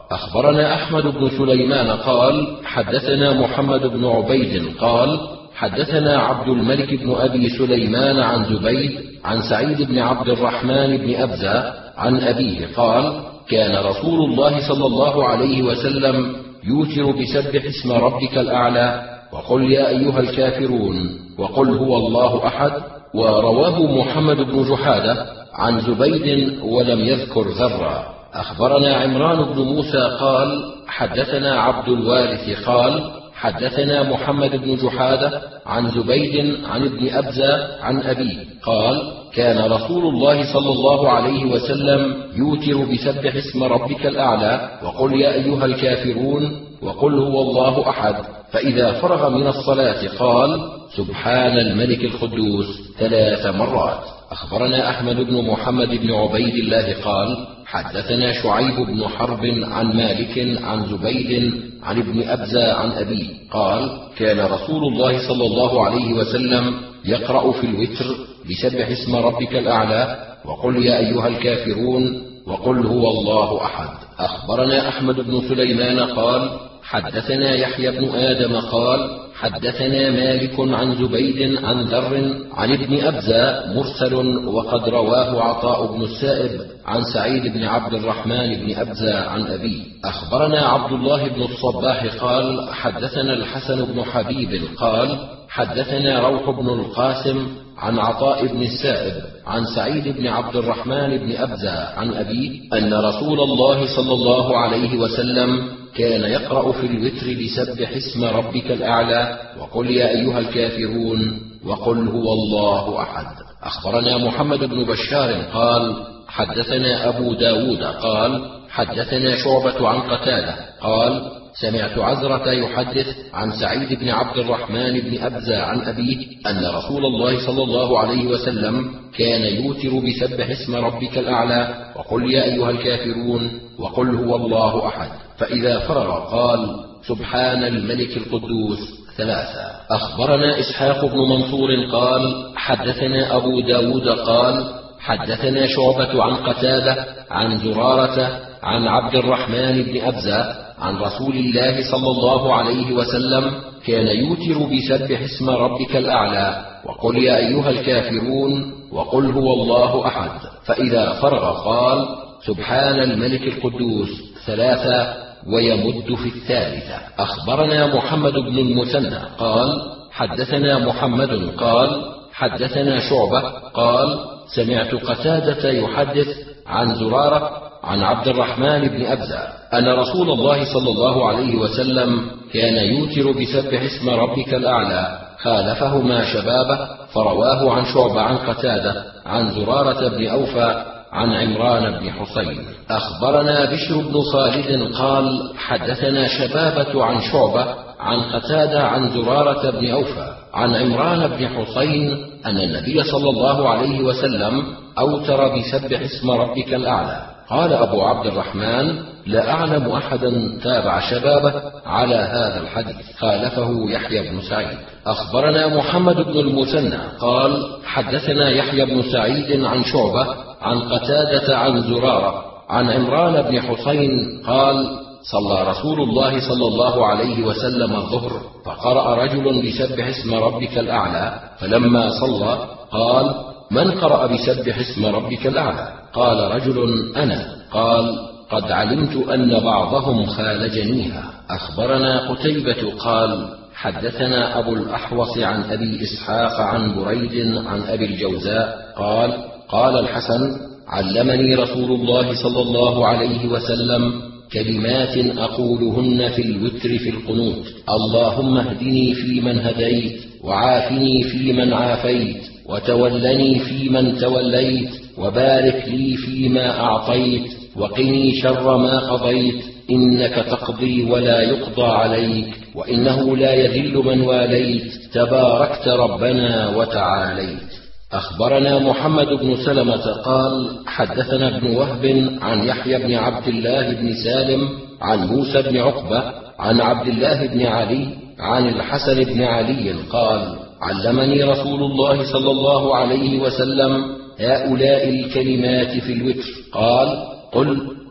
أخبرنا أحمد بن سليمان قال حدثنا محمد بن عبيد قال حدثنا عبد الملك بن أبي سليمان عن زبيد عن سعيد بن عبد الرحمن بن أبزة عن أبيه قال كان رسول الله صلى الله عليه وسلم يوتر بسبح اسم ربك الأعلى وقل يا أيها الكافرون وقل هو الله أحد. ورواه محمد بن جحادة عن زبيد ولم يذكر ذرا. أخبرنا عمران بن موسى قال حدثنا عبد الوارث قال حدثنا محمد بن جحادة عن زبيد عن ابن أبزة عن أبيه قال كان رسول الله صلى الله عليه وسلم يوتر بسبح اسم ربك الأعلى وقل يا أيها الكافرون وقل هو الله أحد، فإذا فرغ من الصلاة قال سبحان الملك القدوس ثلاث مرات. أخبرنا أحمد بن محمد بن عبيد الله قال حدثنا شعيب بن حرب عن مالك عن زبيد عن ابن أبزة عن أبيه قال كان رسول الله صلى الله عليه وسلم يقرأ في الوتر بسبح اسم ربك الأعلى وقل يا أيها الكافرون وقل هو الله أحد. أخبرنا أحمد بن سليمان قال حدثنا يحيى بن آدم قال حدثنا مالك عن زبيد عن ذر عن ابن أبزة مرسل وقد رواه عطاء بن السائب عن سعيد بن عبد الرحمن بن أبزة عن أبيه. أخبرنا عبد الله بن الصباح قال حدثنا الحسن بن حبيب قال حدثنا روح بن القاسم عن عطاء بن السائب عن سعيد بن عبد الرحمن بن أبزة عن أبيه أن رسول الله صلى الله عليه وسلم كان يقرأ في الوتر بسبح اسم ربك الأعلى وقل يا أيها الكافرون وقل هو الله أحد. أخبرنا محمد بن بشار قال حدثنا أبو داود قال حدثنا شعبة عن قتادة قال سمعت عزرة يحدث عن سعيد بن عبد الرحمن بن أبزة عن أبيه أن رسول الله صلى الله عليه وسلم كان يوتر بسبح اسم ربك الأعلى وقل يا أيها الكافرون وقل هو الله أحد، فإذا فرغ قال سبحان الملك القدوس ثلاثة. أخبرنا إسحاق بن منصور قال حدثنا أبو داود قال حدثنا شعبة عن قتادة عن زرارة عن عبد الرحمن بن أبزة عن رسول الله صلى الله عليه وسلم كان يوتر بسبح اسم ربك الأعلى وقل يا أيها الكافرون وقل هو الله أحد، فإذا فرغ قال سبحان الملك القدوس ثلاثة ويمد في الثالثة. أخبرنا محمد بن المثنى قال حدثنا محمد قال حدثنا شعبة قال سمعت قتادة يحدث عن زرارة عن عبد الرحمن بن أبزة أن رسول الله صلى الله عليه وسلم كان يوتر بسبح اسم ربك الأعلى، خالفهما شبابه فرواه عن شعبة عن قتادة عن زرارة بن أوفى عن عمران بن حصين. أخبرنا بشر بن خالد قال حدثنا شبابة عن شعبة عن قتادة عن زرارة بن أوفى عن عمران بن حصين أن النبي صلى الله عليه وسلم أوتر بسبح اسم ربك الأعلى. قال أبو عبد الرحمن لا أعلم أحدا تابع شبابه على هذا الحديث، خالفه يحيى بن سعيد. أخبرنا محمد بن المثنى قال حدثنا يحيى بن سعيد عن شعبة عن قتادة عن زرارة عن عمران بن حصين قال صلى رسول الله صلى الله عليه وسلم الظهر فقرأ رجل بسبح اسم ربك الأعلى، فلما صلى قال من قرأ بسبح اسم ربك الأعلى؟ قال رجل أنا. قال قد علمت أن بعضهم خالجنيها. أخبرنا قتيبة قال حدثنا أبو الأحوص عن أبي إسحاق عن بريد عن أبي الجوزاء قال قال الحسن علمني رسول الله صلى الله عليه وسلم كلمات أقولهن في الوتر في القنوت: اللهم اهدني فيمن هديت، وعافني فيمن عافيت، وتولني فيمن توليت، وبارك لي فيما أعطيت، وقني شر ما قضيت، إنك تقضي ولا يقضى عليك، وإنه لا يذل من واليت، تباركت ربنا وتعاليت. أخبرنا محمد بن سلمة قال حدثنا ابن وهب عن يحيى بن عبد الله بن سالم عن موسى بن عقبة عن عبد الله بن علي عن الحسن بن علي قال علمني رسول الله صلى الله عليه وسلم هؤلاء الكلمات في الوتر. قال قل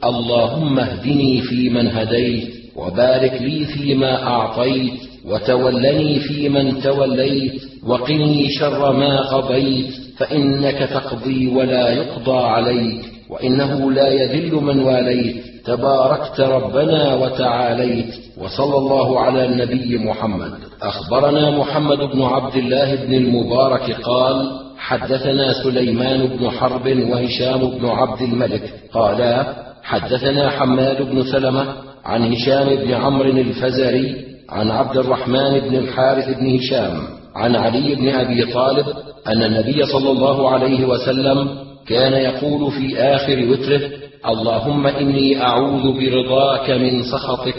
اللهم اهدني فيمن هديت، وبارك لي فيما أعطيت، وتولني فيمن توليت، وقني شر ما قضيت، فإنك تقضي ولا يقضى عليك، وإنه لا يذل من واليت، تباركت ربنا وتعاليت. وصلى الله على النبي محمد. أخبرنا محمد بن عبد الله بن المبارك قال حدثنا سليمان بن حرب وهشام بن عبد الملك قالا حدثنا حماد بن سلمة عن هشام بن عمرو الفزاري عن عبد الرحمن بن الحارث بن هشام عن علي بن أبي طالب أن النبي صلى الله عليه وسلم كان يقول في آخر وتره: اللهم إني أعوذ برضاك من سخطك،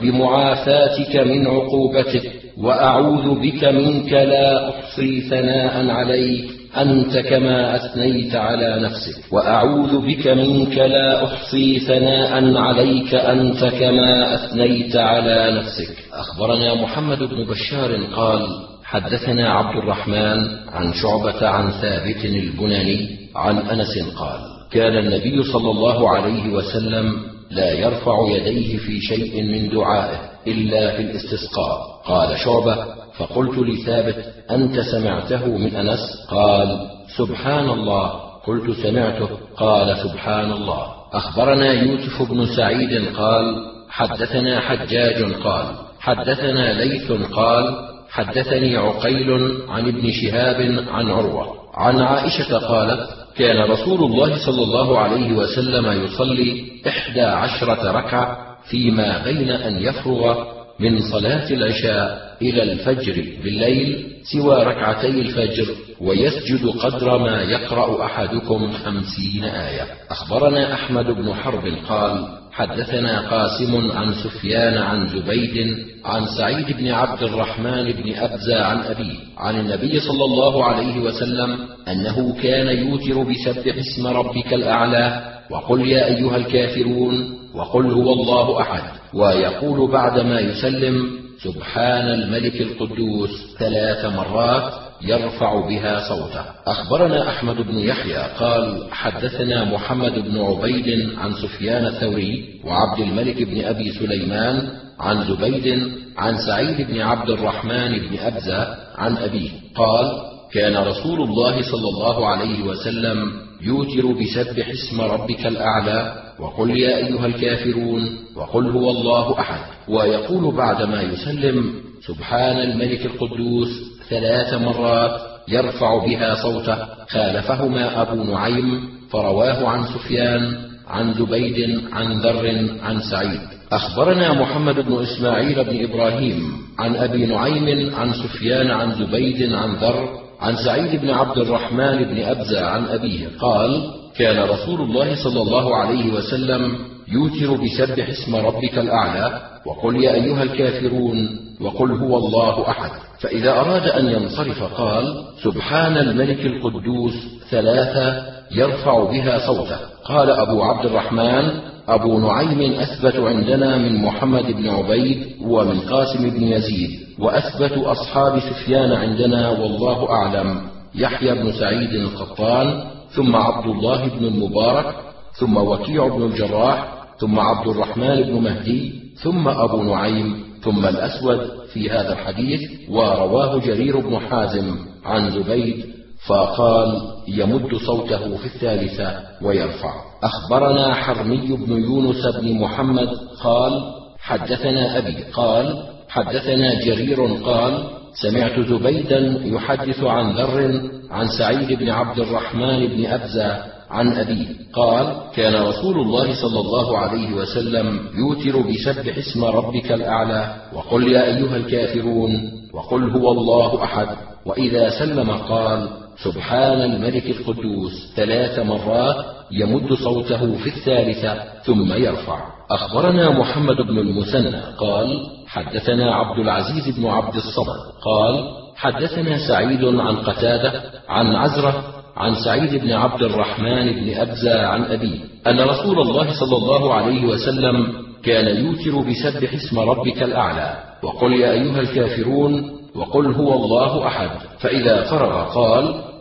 وبمعافاتك من عقوبتك، وأعوذ بك منك لا أحصي ثناء عليك أنت كما أثنيت على نفسك، وأعوذ بك منك لا أحصي ثناء عليك أنت كما أثنيت على نفسك. أخبرنا محمد بن بشار قال حدثنا عبد الرحمن عن شعبة عن ثابت البناني عن أنس قال كان النبي صلى الله عليه وسلم لا يرفع يديه في شيء من دعائه إلا في الاستسقاء. قال شعبة: فقلت لثابت: أنت سمعته من أنس؟ قال: سبحان الله. قلت: سمعته. قال: سبحان الله. أخبرنا يوسف بن سعيد قال حدثنا حجاج قال حدثنا ليث قال حدثني عقيل عن ابن شهاب عن عروة عن عائشة قالت: كان رسول الله صلى الله عليه وسلم يصلي إحدى عشرة ركعة فيما بين أن يفرغ من صلاة العشاء إلى الفجر بالليل سوى ركعتي الفجر، ويسجد قدر ما يقرأ أحدكم خمسين آية. أخبرنا أحمد بن حرب قال حدثنا قاسم عن سفيان عن زبيد عن سعيد بن عبد الرحمن بن أبزة عن أبيه عن النبي صلى الله عليه وسلم أنه كان يوتر بسبح اسم ربك الأعلى وقل يا أيها الكافرون وقل هو الله أحد، ويقول بعدما يسلم سبحان الملك القدوس ثلاث مرات يرفع بها صوته. أخبرنا أحمد بن يحيى قال حدثنا محمد بن عبيد عن سفيان الثوري وعبد الملك بن أبي سليمان عن زبيد عن سعيد بن عبد الرحمن بن أبزة عن أبيه قال كان رسول الله صلى الله عليه وسلم يوتر بسبح اسم ربك الأعلى وقل يا أيها الكافرون وقل هو الله أحد، ويقول بعدما يسلم سبحان الملك القدوس ثلاث مرات يرفع بها صوته. خالفهما أبو نعيم فرواه عن سفيان عن زبيد عن ذر عن سعيد. أخبرنا محمد بن إسماعيل بن إبراهيم عن أبي نعيم عن سفيان عن زبيد عن ذر عن سعيد بن عبد الرحمن بن أبزة عن أبيه قال كان رسول الله صلى الله عليه وسلم يوتر بسبح اسم ربك الأعلى وقل يا أيها الكافرون وقل هو الله أحد، فإذا أراد أن ينصرف قال سبحان الملك القدوس ثلاثة يرفع بها صوته. قال أبو عبد الرحمن أبو نعيم أثبت عندنا من محمد بن عبيد ومن قاسم بن يزيد، وأثبت أصحاب سفيان عندنا والله أعلم يحيى بن سعيد القطان ثم عبد الله بن المبارك ثم وكيع بن الجراح ثم عبد الرحمن بن مهدي ثم أبو نعيم ثم الأسود في هذا الحديث، ورواه جرير بن حازم عن زبيد فقال يمد صوته في الثالثة ويرفع. أخبرنا حرمي بن يونس بن محمد قال حدثنا أبي قال حدثنا جرير قال سمعت زبيدا يحدث عن ذر عن سعيد بن عبد الرحمن بن أبزة عن أبيه قال كان رسول الله صلى الله عليه وسلم يوتر بسبح اسم ربك الأعلى وقل يا أيها الكافرون وقل هو الله أحد، وإذا سلم قال سبحان الملك القدوس ثلاث مرات يمد صوته في الثالثة ثم يرفع. أخبرنا محمد بن المثنى قال حدثنا عبد العزيز بن عبد الصمد قال حدثنا سعيد عن قتادة عن عزرة عن سعيد بن عبد الرحمن بن أبزة عن أبيه أن رسول الله صلى الله عليه وسلم كان يوتر بسبح اسم ربك الأعلى وقل يا أيها الكافرون وقل هو الله أحد، فإذا فرغ قال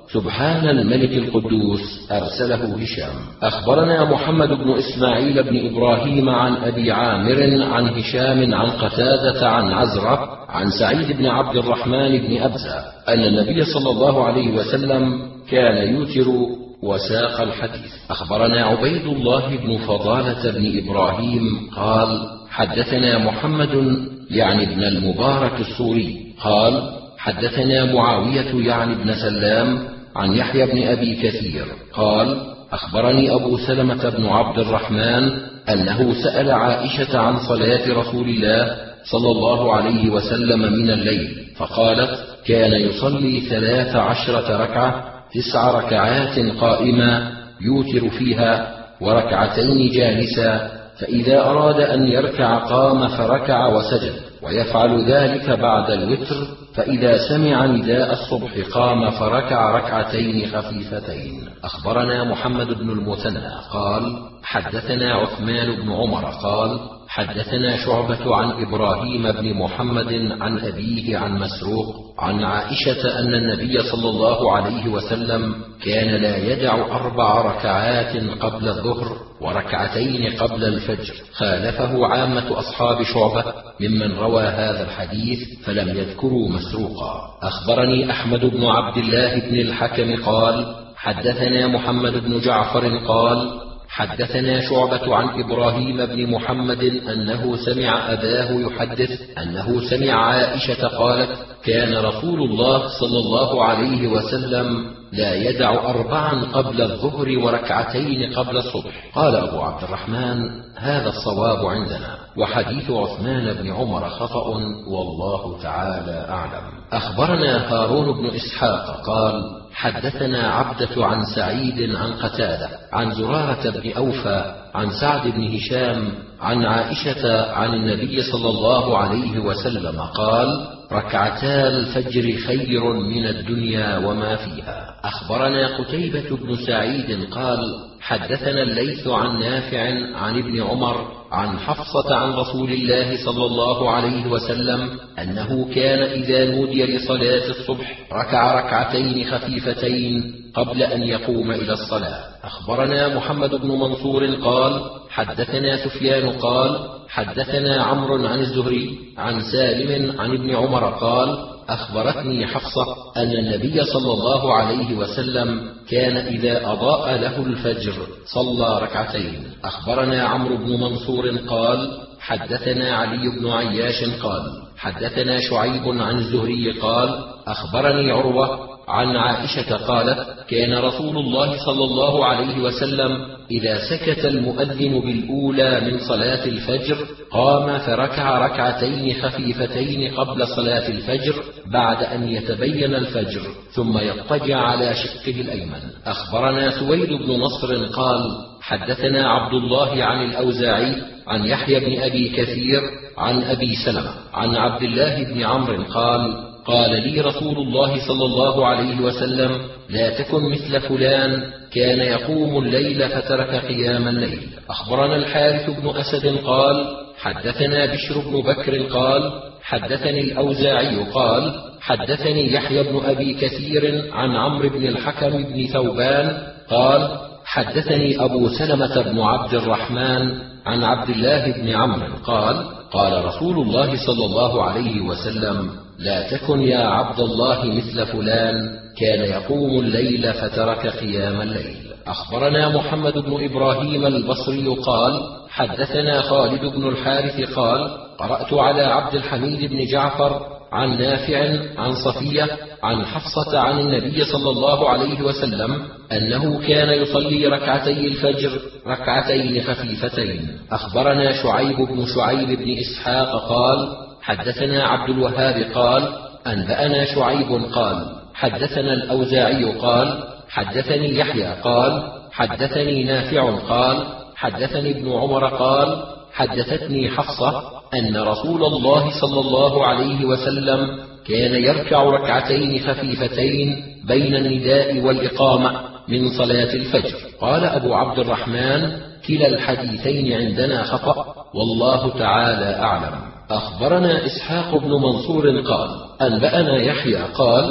سبحان الملك القدوس أرسله هشام. أخبرنا محمد بن إسماعيل بن إبراهيم عن أبي عامر عن هشام عن قتادة عن عزرة عن سعيد بن عبد الرحمن بن أبزة أن النبي صلى الله عليه وسلم كان يوتر وساق الحديث. أخبرنا عبيد الله بن فضالة بن إبراهيم قال حدثنا محمد يعني ابن المبارك السوري قال حدثنا معاوية يعني بن سلام عن يحيى بن أبي كثير قال أخبرني أبو سلمة بن عبد الرحمن أنه سأل عائشة عن صلاة رسول الله صلى الله عليه وسلم من الليل فقالت كان يصلي ثلاث عشرة ركعة تسع ركعات قائمة يوتر فيها وركعتين جالسا، فإذا أراد أن يركع قام فركع وسجد، ويفعل ذلك بعد الوتر، فإذا سمع نداء الصبح قام فركع ركعتين خفيفتين. أخبرنا محمد بن المثنى قال حدثنا عثمان بن عمر قال حدثنا شعبة عن إبراهيم بن محمد عن أبيه عن مسروق عن عائشة أن النبي صلى الله عليه وسلم كان لا يدع أربع ركعات قبل الظهر وركعتين قبل الفجر، خالفه عامة أصحاب شعبة ممن روى هذا الحديث فلم يذكروا مسروقا. أخبرني أحمد بن عبد الله بن الحكم قال حدثنا محمد بن جعفر قال حدثنا شعبة عن إبراهيم بن محمد أنه سمع أباه يحدث أنه سمع عائشة قالت كان رسول الله صلى الله عليه وسلم لا يدع أربعا قبل الظهر وركعتين قبل الصبح. قال أبو عبد الرحمن هذا الصواب عندنا، وحديث عثمان بن عمر خطأ والله تعالى أعلم. أخبرنا هارون بن إسحاق قال حدثنا عبدة عن سعيد عن قتادة عن زرارة بن أوفى عن سعد بن هشام عن عائشة عن النبي صلى الله عليه وسلم قال ركعتا الفجر خير من الدنيا وما فيها. أخبرنا قتيبة بن سعيد قال حدثنا الليث عن نافع عن ابن عمر عن حفصة عن رسول الله صلى الله عليه وسلم أنه كان إذا نودي لصلاة الصبح ركع ركعتين خفيفتين قبل أن يقوم إلى الصلاة. أخبرنا محمد بن منصور قال حدثنا سفيان قال حدثنا عمرو عن الزهري عن سالم عن ابن عمر قال أخبرتني حفصة أن النبي صلى الله عليه وسلم كان إذا أضاء له الفجر صلى ركعتين. أخبرنا عمرو بن منصور قال حدثنا علي بن عياش قال حدثنا شعيب عن الزهري قال أخبرني عروة عن عائشة قالت كان رسول الله صلى الله عليه وسلم إذا سكت المؤذن بالأولى من صلاة الفجر قام فركع ركعتين خفيفتين قبل صلاة الفجر بعد أن يتبين الفجر ثم يضطجع على شقه الأيمن. أخبرنا سويد بن نصر قال حدثنا عبد الله عن الأوزاعي عن يحيى بن أبي كثير عن أبي سلمة عن عبد الله بن عمرو قال قال لي رسول الله صلى الله عليه وسلم لا تكن مثل فلان كان يقوم الليل فترك قيام الليل. أخبرنا الحارث بن أسد قال حدثنا بشر بن بكر قال حدثني الأوزاعي قال حدثني يحيى بن أبي كثير عن عمرو بن الحكم بن ثوبان قال حدثني أبو سلمة بن عبد الرحمن عن عبد الله بن عمرو قال قال رسول الله صلى الله عليه وسلم لا تكن يا عبد الله مثل فلان كان يقوم الليل فترك قيام الليل. أخبرنا محمد بن إبراهيم البصري قال حدثنا خالد بن الحارث قال قرأت على عبد الحميد بن جعفر عن نافع عن صفية عن حفصة عن النبي صلى الله عليه وسلم أنه كان يصلي ركعتي الفجر ركعتين خفيفتين. أخبرنا شعيب بن شعيب بن إسحاق قال حدثنا عبد الوهاب قال أنبأنا شعيب قال حدثنا الأوزاعي قال حدثني يحيى قال حدثني نافع قال حدثني ابن عمر قال حدثتني حفصة أن رسول الله صلى الله عليه وسلم كان يركع ركعتين خفيفتين بين النداء والإقامة من صلاة الفجر. قال أبو عبد الرحمن كلا الحديثين عندنا خطأ والله تعالى أعلم. أخبرنا إسحاق بن منصور قال أنبأنا يحيى قال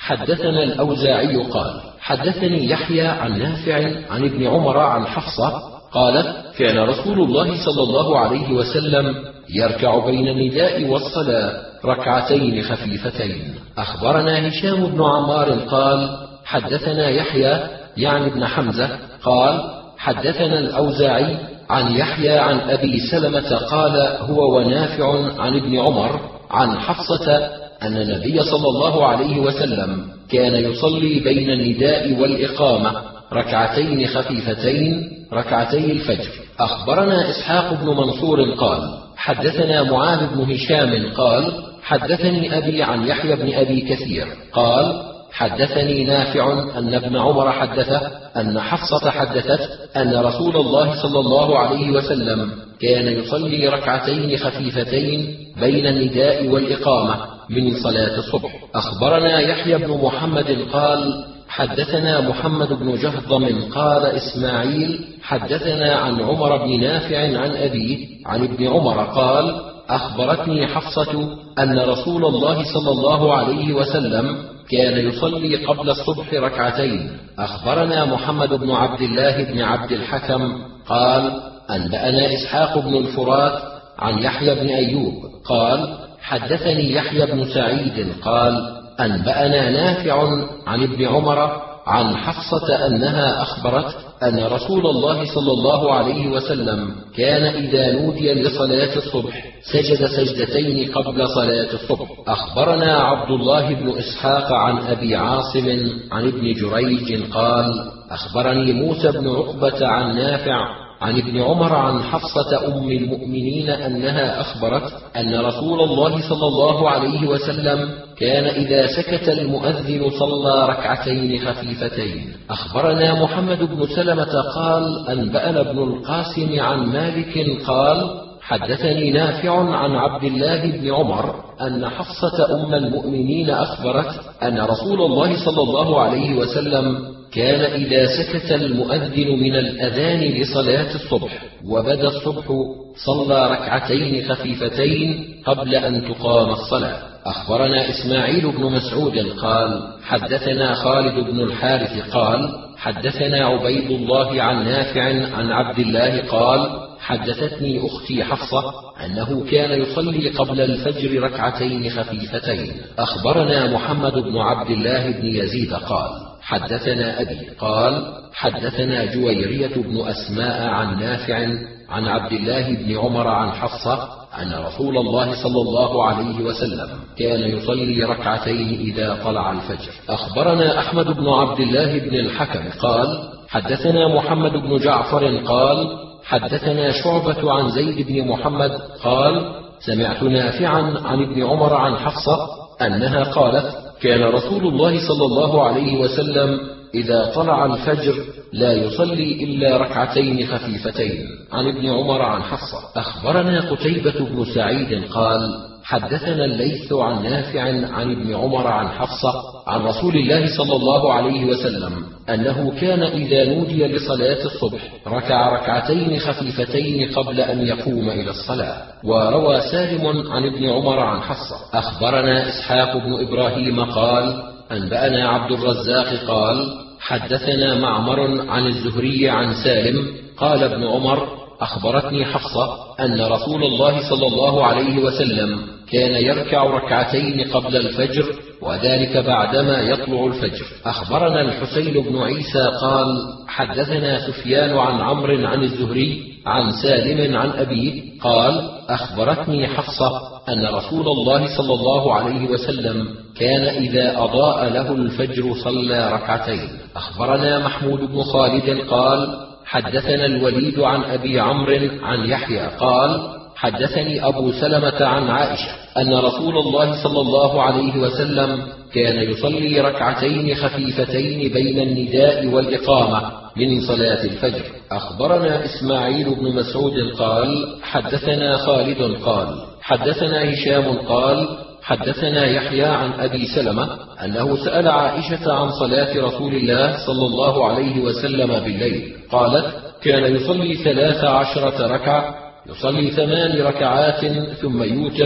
حدثنا الأوزاعي قال حدثني يحيى عن نافع عن ابن عمر عن حفصة قالت كان رسول الله صلى الله عليه وسلم يركع بين النداء والصلاة ركعتين خفيفتين. أخبرنا هشام بن عمار قال حدثنا يحيى يعني ابن حمزة قال حدثنا الأوزاعي عن يحيى عن أبي سلمة قال هو ونافع عن ابن عمر عن حفصة أن النبي صلى الله عليه وسلم كان يصلي بين النداء والإقامة ركعتين خفيفتين ركعتي الفجر. أخبرنا إسحاق بن منصور قال حدثنا معاذ بن هشام قال حدثني أبي عن يحيى بن أبي كثير قال حدثني نافع أن ابن عمر حدثه أن حفصة حدثت أن رسول الله صلى الله عليه وسلم كان يصلي ركعتين خفيفتين بين النداء والإقامة من صلاة الصبح. أخبرنا يحيى بن محمد قال حدثنا محمد بن جهضم قال إسماعيل حدثنا عن عمر بن نافع عن أبيه عن ابن عمر قال أخبرتني حفصة أن رسول الله صلى الله عليه وسلم كان يصلي قبل الصبح ركعتين. أخبرنا محمد بن عبد الله بن عبد الحكم قال أنبأنا إسحاق بن الفرات عن يحيى بن أيوب قال حدثني يحيى بن سعيد قال أنبأنا نافع عن ابن عمر عن حفصة أنها أخبرت أن رسول الله صلى الله عليه وسلم كان إذا نودي لصلاة الصبح سجد سجدتين قبل صلاة الصبح. أخبرنا عبد الله بن إسحاق عن أبي عاصم عن ابن جريج قال أخبرني موسى بن عقبة عن نافع عن ابن عمر عن حفصة أم المؤمنين أنها أخبرت أن رسول الله صلى الله عليه وسلم كان إذا سكت المؤذن صلى ركعتين خفيفتين. أخبرنا محمد بن سلمة قال أنبأنا ابن القاسم عن مالك قال حدثني نافع عن عبد الله بن عمر أن حفصة أم المؤمنين أخبرت أن رسول الله صلى الله عليه وسلم كان إذا سكت المؤذن من الأذان لصلاة الصبح وبدا الصبح صلى ركعتين خفيفتين قبل أن تقام الصلاة. أخبرنا إسماعيل بن مسعود قال حدثنا خالد بن الحارث قال حدثنا عبيد الله عن نافع عن عبد الله قال حدثتني أختي حفصة أنه كان يصلي قبل الفجر ركعتين خفيفتين. أخبرنا محمد بن عبد الله بن يزيد قال حدثنا أبي قال حدثنا جويرية بن أسماء عن نافع عن عبد الله بن عمر عن حفصة أن رسول الله صلى الله عليه وسلم كان يصلي ركعتين إذا طلع الفجر. أخبرنا أحمد بن عبد الله بن الحكم قال حدثنا محمد بن جعفر قال حدثنا شعبة عن زيد بن محمد قال سمعت نافعا عن ابن عمر عن حفصة أنها قالت كان رسول الله صلى الله عليه وسلم إذا طلع الفجر لا يصلي إلا ركعتين خفيفتين. عن ابن عمر عن حفصة. أخبرنا قتيبة بن سعيد قال حدثنا الليث عن نافع عن ابن عمر عن حفصة عن رسول الله صلى الله عليه وسلم أنه كان إذا نودي لصلاة الصبح ركع ركعتين خفيفتين قبل أن يقوم إلى الصلاة. وروى سالم عن ابن عمر عن حفصة. أخبرنا إسحاق بن إبراهيم قال أنبأنا عبد الرزاق قال حدثنا معمر عن الزهري عن سالم قال ابن عمر أخبرتني حفصة أن رسول الله صلى الله عليه وسلم كان يركع ركعتين قبل الفجر وذلك بعدما يطلع الفجر. أخبرنا الحسين بن عيسى قال حدثنا سفيان عن عمرو عن الزهري عن سالم عن أبيه قال أخبرتني حفصة أن رسول الله صلى الله عليه وسلم كان إذا أضاء له الفجر صلى ركعتين. أخبرنا محمود بن خالد قال حدثنا الوليد عن أبي عمرو عن يحيى قال حدثني أبو سلمة عن عائشة أن رسول الله صلى الله عليه وسلم كان يصلي ركعتين خفيفتين بين النداء والإقامة من صلاة الفجر. أخبرنا إسماعيل بن مسعود قال حدثنا خالد قال حدثنا هشام قال حدثنا يحيى عن أبي سلمة أنه سأل عائشة عن صلاة رسول الله صلى الله عليه وسلم بالليل قالت كان يصلي ثلاث عشرة ركعة يصلي ثمان ركعات ثم يوتر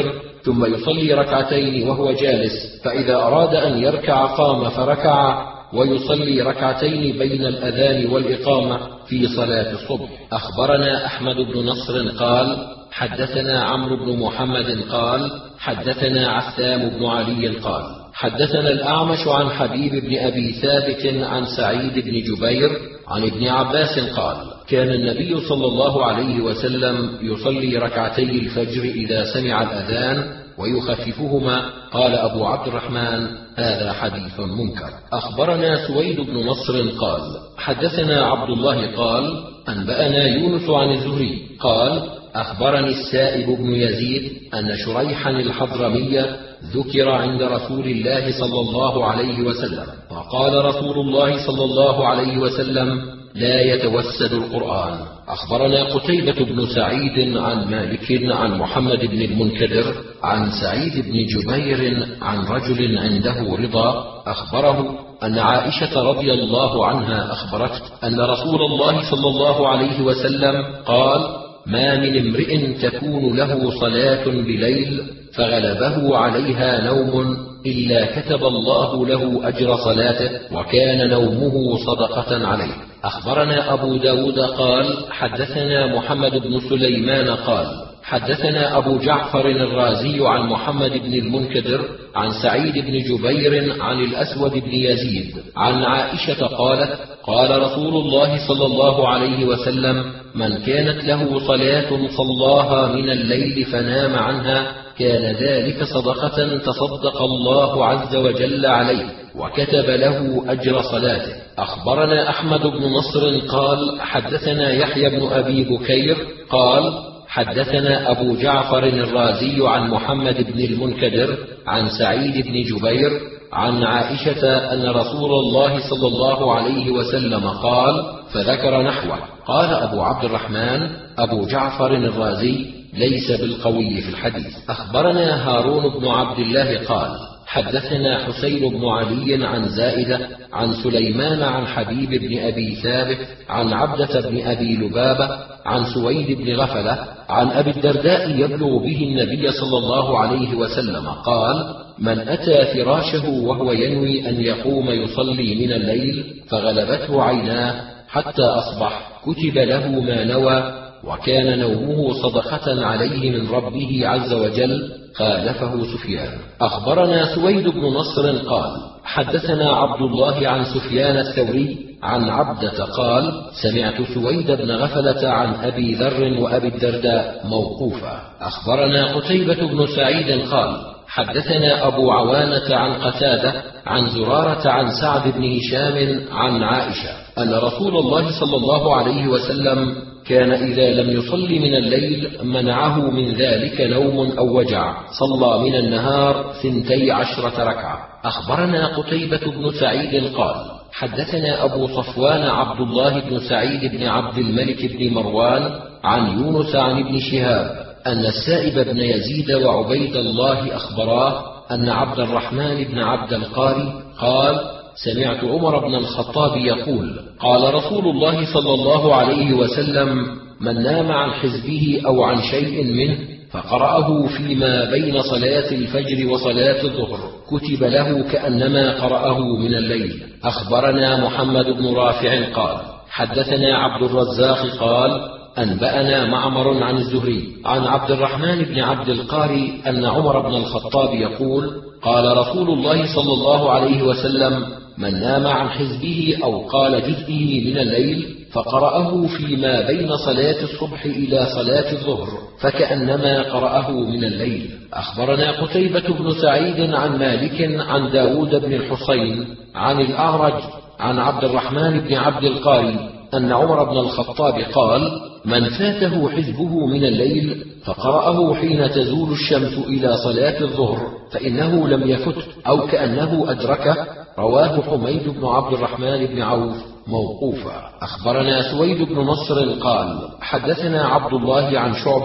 ثم يصلي ركعتين وهو جالس، فإذا أراد أن يركع قام فركع، ويصلي ركعتين بين الأذان والإقامة في صلاة الصبح. أخبرنا أحمد بن نصر قال حدثنا عمرو بن محمد قال حدثنا عثام بن علي قال حدثنا الأعمش عن حبيب بن أبي ثابت عن سعيد بن جبير عن ابن عباس قال كان النبي صلى الله عليه وسلم يصلي ركعتي الفجر إذا سمع الأذان ويخففهما. قال أبو عبد الرحمن هذا حديث منكر. أخبرنا سويد بن نصر قال حدثنا عبد الله قال أنبأنا يونس عن الزهري قال أخبرني السائب بن يزيد أن شريحا الحضرمي ذكر عند رسول الله صلى الله عليه وسلم، فقال رسول الله صلى الله عليه وسلم لا يتوسد القرآن. أخبرنا قتيبة بن سعيد عن مالك عن محمد بن المنكدر عن سعيد بن جبير عن رجل عنده رضا أخبره أن عائشة رضي الله عنها أخبرته أن رسول الله صلى الله عليه وسلم قال ما من امرئ تكون له صلاة بليل فغلبه عليها نوم إلا كتب الله له أجر صلاته وكان نومه صدقة عليه. أخبرنا أبو داود قال حدثنا محمد بن سليمان قال حدثنا أبو جعفر الرازي عن محمد بن المنكدر عن سعيد بن جبير عن الأسود بن يزيد عن عائشة قالت قال رسول الله صلى الله عليه وسلم من كانت له صلاة صلاها من الليل فنام عنها كان ذلك صدقة تصدق الله عز وجل عليه وكتب له أجر صلاته. أخبرنا أحمد بن نصر قال حدثنا يحيى بن أبي بكير قال حدثنا أبو جعفر الرازي عن محمد بن المنكدر عن سعيد بن جبير عن عائشة أن رسول الله صلى الله عليه وسلم قال فذكر نحوه. قال أبو عبد الرحمن أبو جعفر الرازي ليس بالقوي في الحديث. أخبرنا هارون بن عبد الله قال حدثنا حسين بن علي عن زائدة عن سليمان عن حبيب بن أبي ثابت عن عبدة بن أبي لبابة عن سويد بن غفلة عن أبي الدرداء يبلغ به النبي صلى الله عليه وسلم قال من أتى فراشه وهو ينوي أن يقوم يصلي من الليل فغلبته عيناه حتى أصبح كتب له ما نوى وكان نومه صدقة عليه من ربه عز وجل. خالفه سفيان. أخبرنا سويد بن نصر قال حدثنا عبد الله عن سفيان الثوري عن عبدة قال سمعت سويد بن غفلة عن أبي ذر وأبي الدرداء موقوفا. أخبرنا قتيبة بن سعيد قال حدثنا أبو عوانة عن قتادة عن زرارة عن سعد بن هشام عن عائشة أن رسول الله صلى الله عليه وسلم كان إذا لم يصل من الليل منعه من ذلك نوم أو وجع صلى من النهار ثنتي عشرة ركعة. أخبرنا قتيبة بن سعيد قال حدثنا أبو صفوان عبد الله بن سعيد بن عبد الملك بن مروان عن يونس عن ابن شهاب أن السائب بن يزيد وعبيد الله أخبراه أن عبد الرحمن بن عبد القاري قال سمعت عمر بن الخطاب يقول قال رسول الله صلى الله عليه وسلم من نام عن حزبه أو عن شيء منه فقرأه فيما بين صلاة الفجر وصلاة الظهر كتب له كأنما قرأه من الليل. أخبرنا محمد بن رافع قال حدثنا عبد الرزاق قال أنبأنا معمر عن الزهري عن عبد الرحمن بن عبد القاري أن عمر بن الخطاب يقول قال رسول الله صلى الله عليه وسلم من نام عن حزبه أو قال جزئه من الليل فقرأه فيما بين صلاة الصبح إلى صلاة الظهر فكأنما قرأه من الليل. أخبرنا قتيبة بن سعيد عن مالك عن داود بن الحصين عن الأعرج عن عبد الرحمن بن عبد القاري أن عمر بن الخطاب قال من فاته حزبه من الليل فقرأه حين تزول الشمس إلى صلاة الظهر فإنه لم يفت أو كأنه أدركه. رواه حميد بن عبد الرحمن بن عوف موقوفا. أخبرنا سويد بن نصر قال حدثنا عبد الله عن شعبة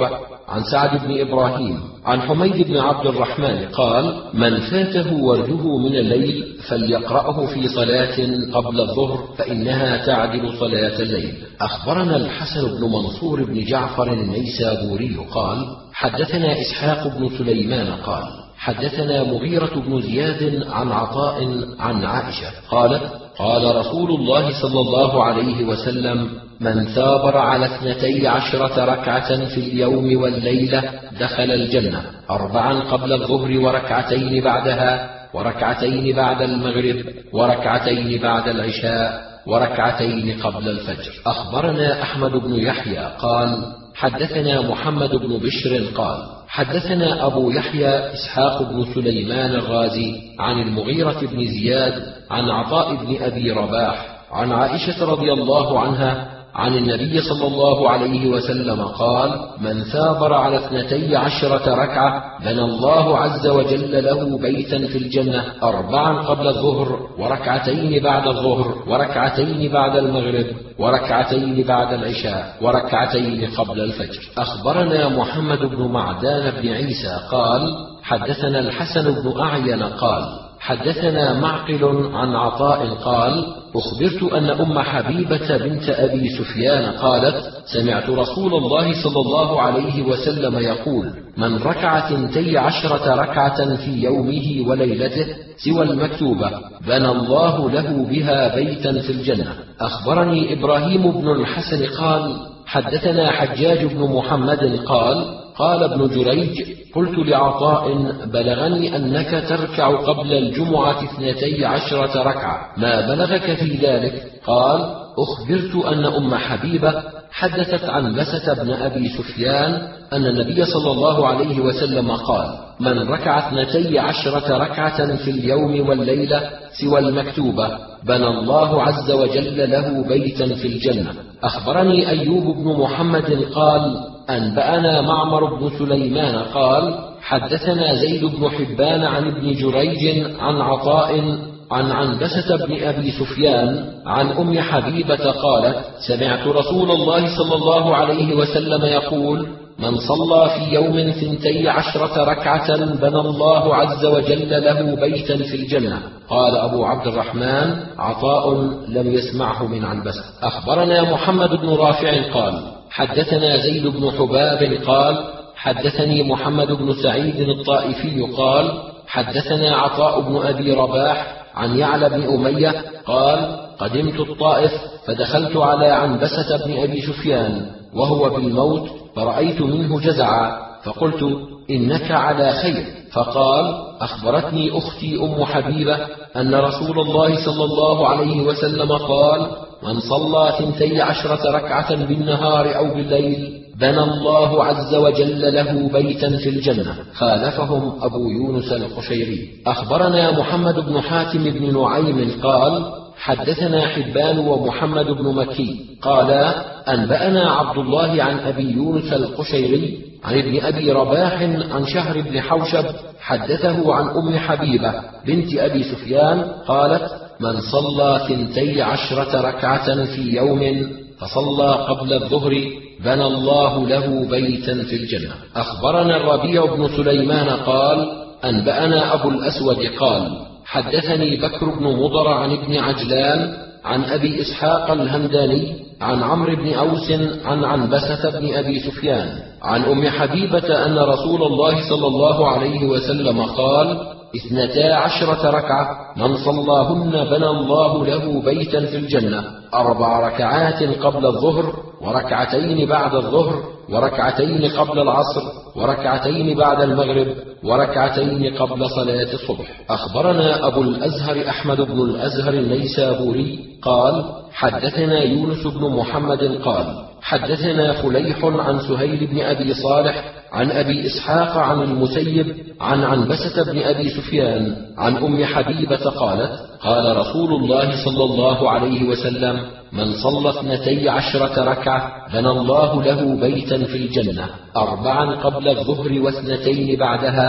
عن سعد بن إبراهيم عن حميد بن عبد الرحمن قال: من فاته ورده من الليل فليقرأه في صلاة قبل الظهر فإنها تعدل صلاة الليل. أخبرنا الحسن بن منصور بن جعفر النيسابوري قال: حدثنا إسحاق بن سليمان قال: حدثنا مغيرة بن زياد عن عطاء عن عائشة قالت: قال رسول الله صلى الله عليه وسلم: من ثابر على اثنتي عشرة ركعة في اليوم والليلة دخل الجنة، أربعا قبل الظهر وركعتين بعدها، وركعتين بعد المغرب، وركعتين بعد العشاء، وركعتين قبل الفجر. أخبرنا أحمد بن يحيى قال: حدثنا محمد بن بشر قال: حدثنا أبو يحيى إسحاق بن سليمان الرازي عن المغيرة بن زياد عن عطاء بن أبي رباح عن عائشة رضي الله عنها عن النبي صلى الله عليه وسلم قال: من ثابر على اثنتي عشرة ركعة بنى الله عز وجل له بيتا في الجنة، أربعا قبل الظهر، وركعتين بعد الظهر، وركعتين بعد المغرب، وركعتين بعد العشاء، وركعتين قبل الفجر. أخبرنا محمد بن معدان بن عيسى قال: حدثنا الحسن بن أعين قال: حدثنا معقل عن عطاء قال: أخبرت أن أم حبيبة بنت أبي سفيان قالت: سمعت رسول الله صلى الله عليه وسلم يقول: من ركع ثنتي عشرة ركعة في يومه وليلته سوى المكتوبة بنى الله له بها بيتا في الجنة. أخبرني إبراهيم بن الحسن قال: حدثنا حجاج بن محمد قال: قال ابن جريج: قلت لعطاء: بلغني أنك تركع قبل الجمعة اثنتي عشرة ركعة، ما بلغك في ذلك؟ قال: أخبرت أن أم حبيبة حدثت عن بسة بن أبي سفيان أن النبي صلى الله عليه وسلم قال: من ركع اثنتي عشرة ركعة في اليوم والليلة سوى المكتوبة بنى الله عز وجل له بيتا في الجنة. أخبرني أيوب بن محمد قال: أنبأنا معمر بن سليمان قال: حدثنا زيد بن حبان عن ابن جريج عن عطاء عن عنبسة بن أبي سفيان عن أم حبيبة قالت: سمعت رسول الله صلى الله عليه وسلم يقول: من صلى في يوم ثنتي عشرة ركعة بنى الله عز وجل له بيتا في الجنة. قال أبو عبد الرحمن: عطاء لم يسمعه من عنبسة. أخبرنا محمد بن رافع قال: حدثنا زيد بن حباب قال: حدثني محمد بن سعيد الطائفي قال: حدثنا عطاء بن أبي رباح عن يعلى بن أمية قال: قدمت الطائف فدخلت على عنبسة بن أبي سفيان وهو بالموت، فرأيت منه جزعا، فقلت: إنك على خير. فقال: أخبرتني أختي أم حبيبة أن رسول الله صلى الله عليه وسلم قال: من صلى ثنتي عشرة ركعة بالنهار أو بالليل بنى الله عز وجل له بيتا في الجنة. خالفهم أبو يونس القشيري. أخبرنا محمد بن حاتم بن نعيم قال: حدثنا حبان ومحمد بن مكي قالا: أنبأنا عبد الله عن أبي يونس القشيري عن ابن أبي رباح عن شهر بن حوشب حدثه عن أم حبيبة بنت أبي سفيان قالت: من صلى ثنتي عشرة ركعة في يوم فصلى قبل الظهر بنى الله له بيتا في الجنة. أخبرنا الربيع بن سليمان قال: أنبأنا أبو الأسود قال: حدثني بكر بن مضر عن ابن عجلان عن أبي إسحاق الهمداني عن عمرو بن أوس عن عنبسة بن أبي سفيان عن أم حبيبة أن رسول الله صلى الله عليه وسلم قال: اثنتا عشرة ركعة من صلاهن بنى الله له بيتا في الجنة، أربع ركعات قبل الظهر، وركعتين بعد الظهر، وركعتين قبل العصر، وركعتين بعد المغرب، وركعتين قبل صلاة الصبح. أخبرنا أبو الأزهر أحمد بن الأزهر النيسابوري قال: حدثنا يونس بن محمد قال: حدثنا فليح عن سهيل بن أبي صالح عن أبي إسحاق عن المسيب عن عنبسة بن أبي سفيان عن أم حبيبة قالت: قال رسول الله صلى الله عليه وسلم: من صلى اثنتي عشرة ركعة بنى الله له بيتا في الجنة، أربعا قبل الظهر واثنتين بعدها،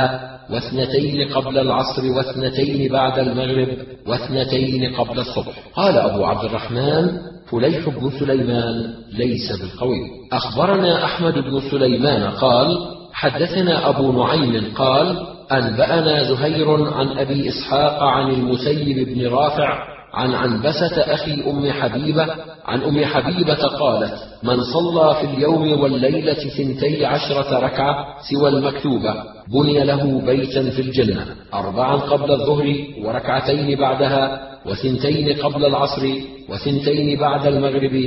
واثنتين قبل العصر واثنتين بعد المغرب واثنتين قبل الصبح. قال أبو عبد الرحمن: فليح بن سليمان ليس بالقوي. أخبرنا أحمد بن سليمان قال: حدثنا أبو نعيم قال: أنبأنا زهير عن أبي إسحاق عن المسيب بن رافع عن عنبسة أخي أم حبيبة عن أم حبيبة قالت: من صلى في اليوم والليلة ثنتي عشرة ركعة سوى المكتوبة بني له بيتا في الجنة، أربعا قبل الظهر وركعتين بعدها وثنتين قبل العصر وثنتين بعد المغرب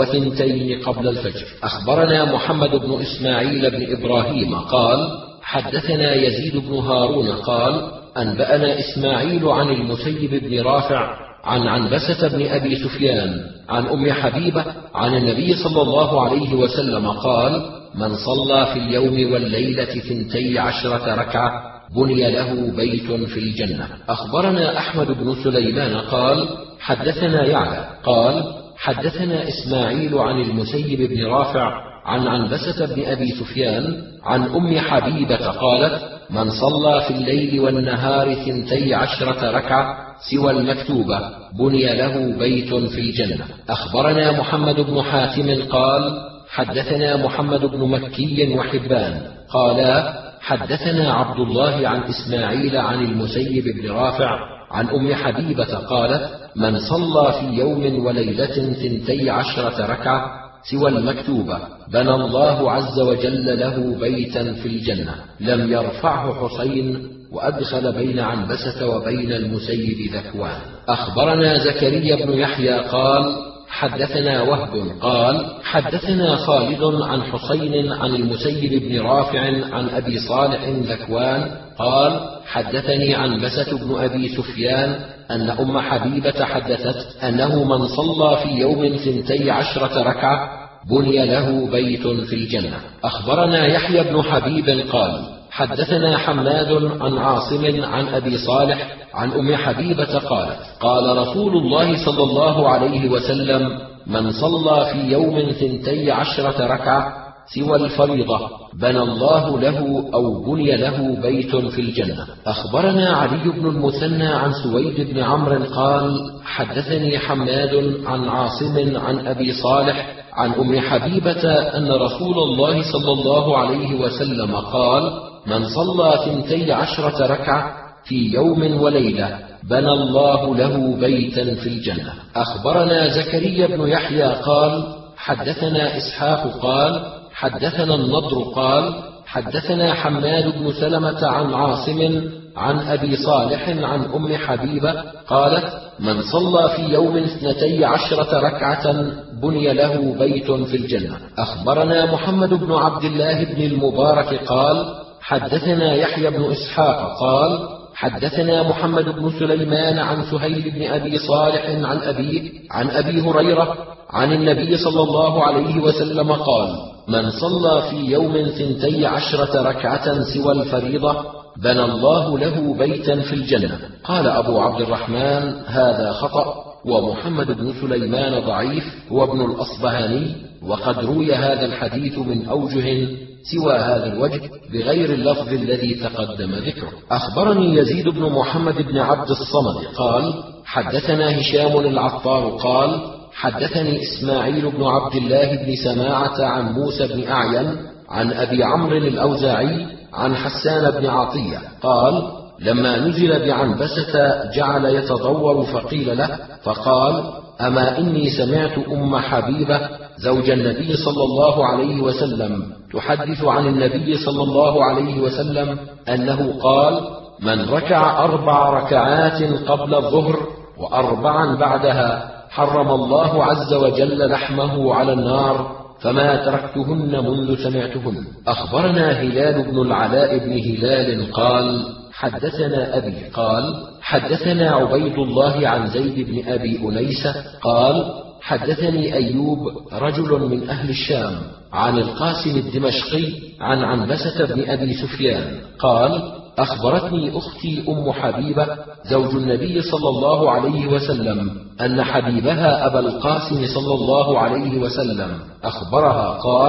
وثنتين قبل الفجر. أخبرنا محمد بن إسماعيل بن إبراهيم قال: حدثنا يزيد بن هارون قال: أنبأنا إسماعيل عن المسيب بن رافع عن عنبسة بن أبي سفيان عن أم حبيبة عن النبي صلى الله عليه وسلم قال: من صلى في اليوم والليلة ثنتي عشرة ركعة بني له بيت في الجنة. أخبرنا أحمد بن سليمان قال: حدثنا يعلى قال: حدثنا إسماعيل عن المسيب بن رافع عن عنبسة بن أبي سفيان عن أم حبيبة قالت: من صلى في الليل والنهار ثنتي عشرة ركعة سوى المكتوبة بني له بيت في الجنة. أخبرنا محمد بن حاتم قال: حدثنا محمد بن مكي وحبان قالا: حدثنا عبد الله عن إسماعيل عن المسيب بن رافع عن أم حبيبة قالت: من صلى في يوم وليلة ثنتي عشرة ركعة سوى المكتوبة بنى الله عز وجل له بيتا في الجنة. لم يرفعه حسين، وأدخل بين عنبسة وبين المسيب ذكوان. أخبرنا زكريا بن يحيى قال: حدثنا وهب قال: حدثنا خالد عن حسين عن المسيب بن رافع عن أبي صالح ذكوان قال: حدثني عنبسة بن أبي سفيان أن أم حبيبة حدثت أنه من صلى في يوم ثنتي عشرة ركعة بني له بيت في الجنة. أخبرنا يحيى بن حبيب قال: حدثنا حماد عن عاصم عن أبي صالح عن أم حبيبة قالت: قال رسول الله صلى الله عليه وسلم: من صلى في يوم ثنتي عشرة ركعة سوى الفريضة بنى الله له أو بني له بيت في الجنة. أخبرنا علي بن المثنى عن سويد بن عمرو قال: حدثني حماد عن عاصم عن أبي صالح عن أم حبيبة أن رسول الله صلى الله عليه وسلم قال: من صلى ثنتي عشرة ركعة في يوم وليلة بنى الله له بيتا في الجنة. أخبرنا زكريا بن يحيى قال: حدثنا إسحاق قال: حدثنا النضر قال: حدثنا حماد بن سلمة عن عاصم عن أبي صالح عن أم حبيبة قالت: من صلى في يوم اثنتي عشرة ركعة بني له بيت في الجنة. أخبرنا محمد بن عبد الله بن المبارك قال: حدثنا يحيى بن إسحاق قال: حدثنا محمد بن سليمان عن سهيل بن أبي صالح عن أبيه عن أبي هريرة عن النبي صلى الله عليه وسلم قال: من صلى في يوم ثنتي عشرة ركعة سوى الفريضة بنى الله له بيتا في الجنة. قال أبو عبد الرحمن: هذا خطأ، ومحمد بن سليمان ضعيف هو ابن الأصبهاني، وقد روي هذا الحديث من أوجه سوى هذا الوجه بغير اللفظ الذي تقدم ذكره. أخبرني يزيد بن محمد بن عبد الصمد قال: حدثنا هشام العطار قال: حدثني إسماعيل بن عبد الله بن سماعة عن موسى بن أعين عن أبي عمرو الأوزاعي عن حسان بن عطية قال: لما نزل بعنبسة جعل يتضور فقيل له فقال: أما إني سمعت أم حبيبة زوج النبي صلى الله عليه وسلم تحدث عن النبي صلى الله عليه وسلم أنه قال: من ركع أربع ركعات قبل الظهر وأربعا بعدها حرم الله عز وجل لحمه على النار، فما تركتهن منذ سمعتهن. أخبرنا هلال بن العلاء بن هلال قال: حدثنا أبي قال: حدثنا عبيد الله عن زيد بن أبي أنيسة قال: حدثني أيوب رجل من أهل الشام عن القاسم الدمشقي عن عنبسة بن أبي سفيان قال: أخبرتني أختي أم حبيبة زوج النبي صلى الله عليه وسلم أن حبيبها أبا القاسم صلى الله عليه وسلم أخبرها قال: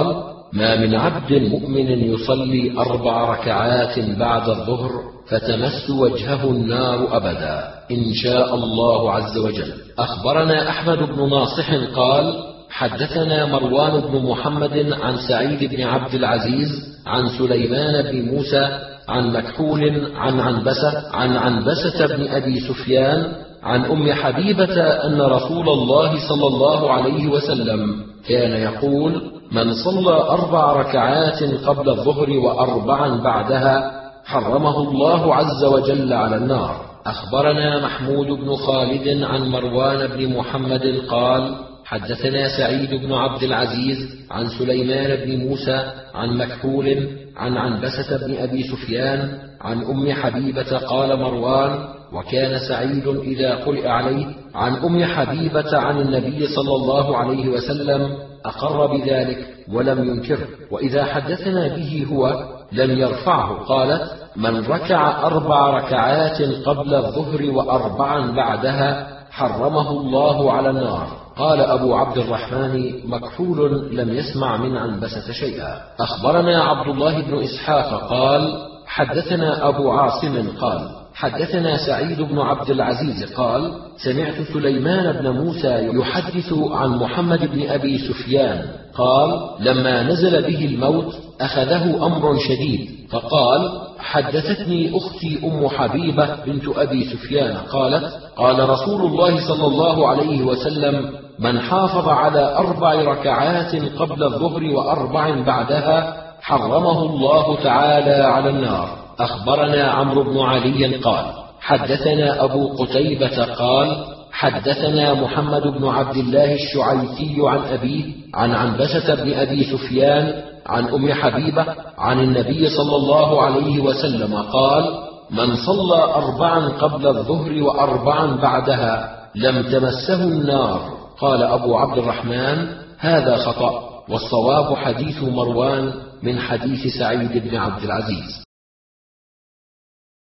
ما من عبد مؤمن يصلي أربع ركعات بعد الظهر فتمس وجهه النار أبدا إن شاء الله عز وجل. أخبرنا أحمد بن ناصح قال حدثنا مروان بن محمد عن سعيد بن عبد العزيز عن سليمان بن موسى عن مكحول عن عنبسة عن عنبسة بن أبي سفيان عن أم حبيبة أن رسول الله صلى الله عليه وسلم كان يقول من صلى أربع ركعات قبل الظهر وأربعا بعدها حرمه الله عز وجل على النار. أخبرنا محمود بن خالد عن مروان بن محمد قال حدثنا سعيد بن عبد العزيز عن سليمان بن موسى عن مكحول عن عنبسة بن أبي سفيان عن أم حبيبة قال مروان وكان سعيد إذا قرئ عليه عن أم حبيبة عن النبي صلى الله عليه وسلم أقر بذلك ولم ينكره، وإذا حدثنا به هو لم يرفعه. قالت من ركع أربع ركعات قبل الظهر وأربعا بعدها حرمه الله على النار. قال أبو عبد الرحمن مكحول لم يسمع من عنبسة شيئا. أخبرنا عبد الله بن إسحاق قال حدثنا أبو عاصم قال حدثنا سعيد بن عبد العزيز قال سمعت سليمان بن موسى يحدث عن محمد بن أبي سفيان قال لما نزل به الموت أخذه أمر شديد، فقال حدثتني أختي أم حبيبة بنت أبي سفيان قالت قال رسول الله صلى الله عليه وسلم من حافظ على أربع ركعات قبل الظهر وأربع بعدها حرمه الله تعالى على النار. أخبرنا عمرو بن علي قال حدثنا أبو قتيبة قال حدثنا محمد بن عبد الله الشعيثي عن أبيه عن عنبسة بن أبي سفيان عن أم حبيبة عن النبي صلى الله عليه وسلم قال من صلى أربعا قبل الظهر وأربعا بعدها لم تمسه النار. قال أبو عبد الرحمن هذا خطأ، والصواب حديث مروان من حديث سعيد بن عبد العزيز.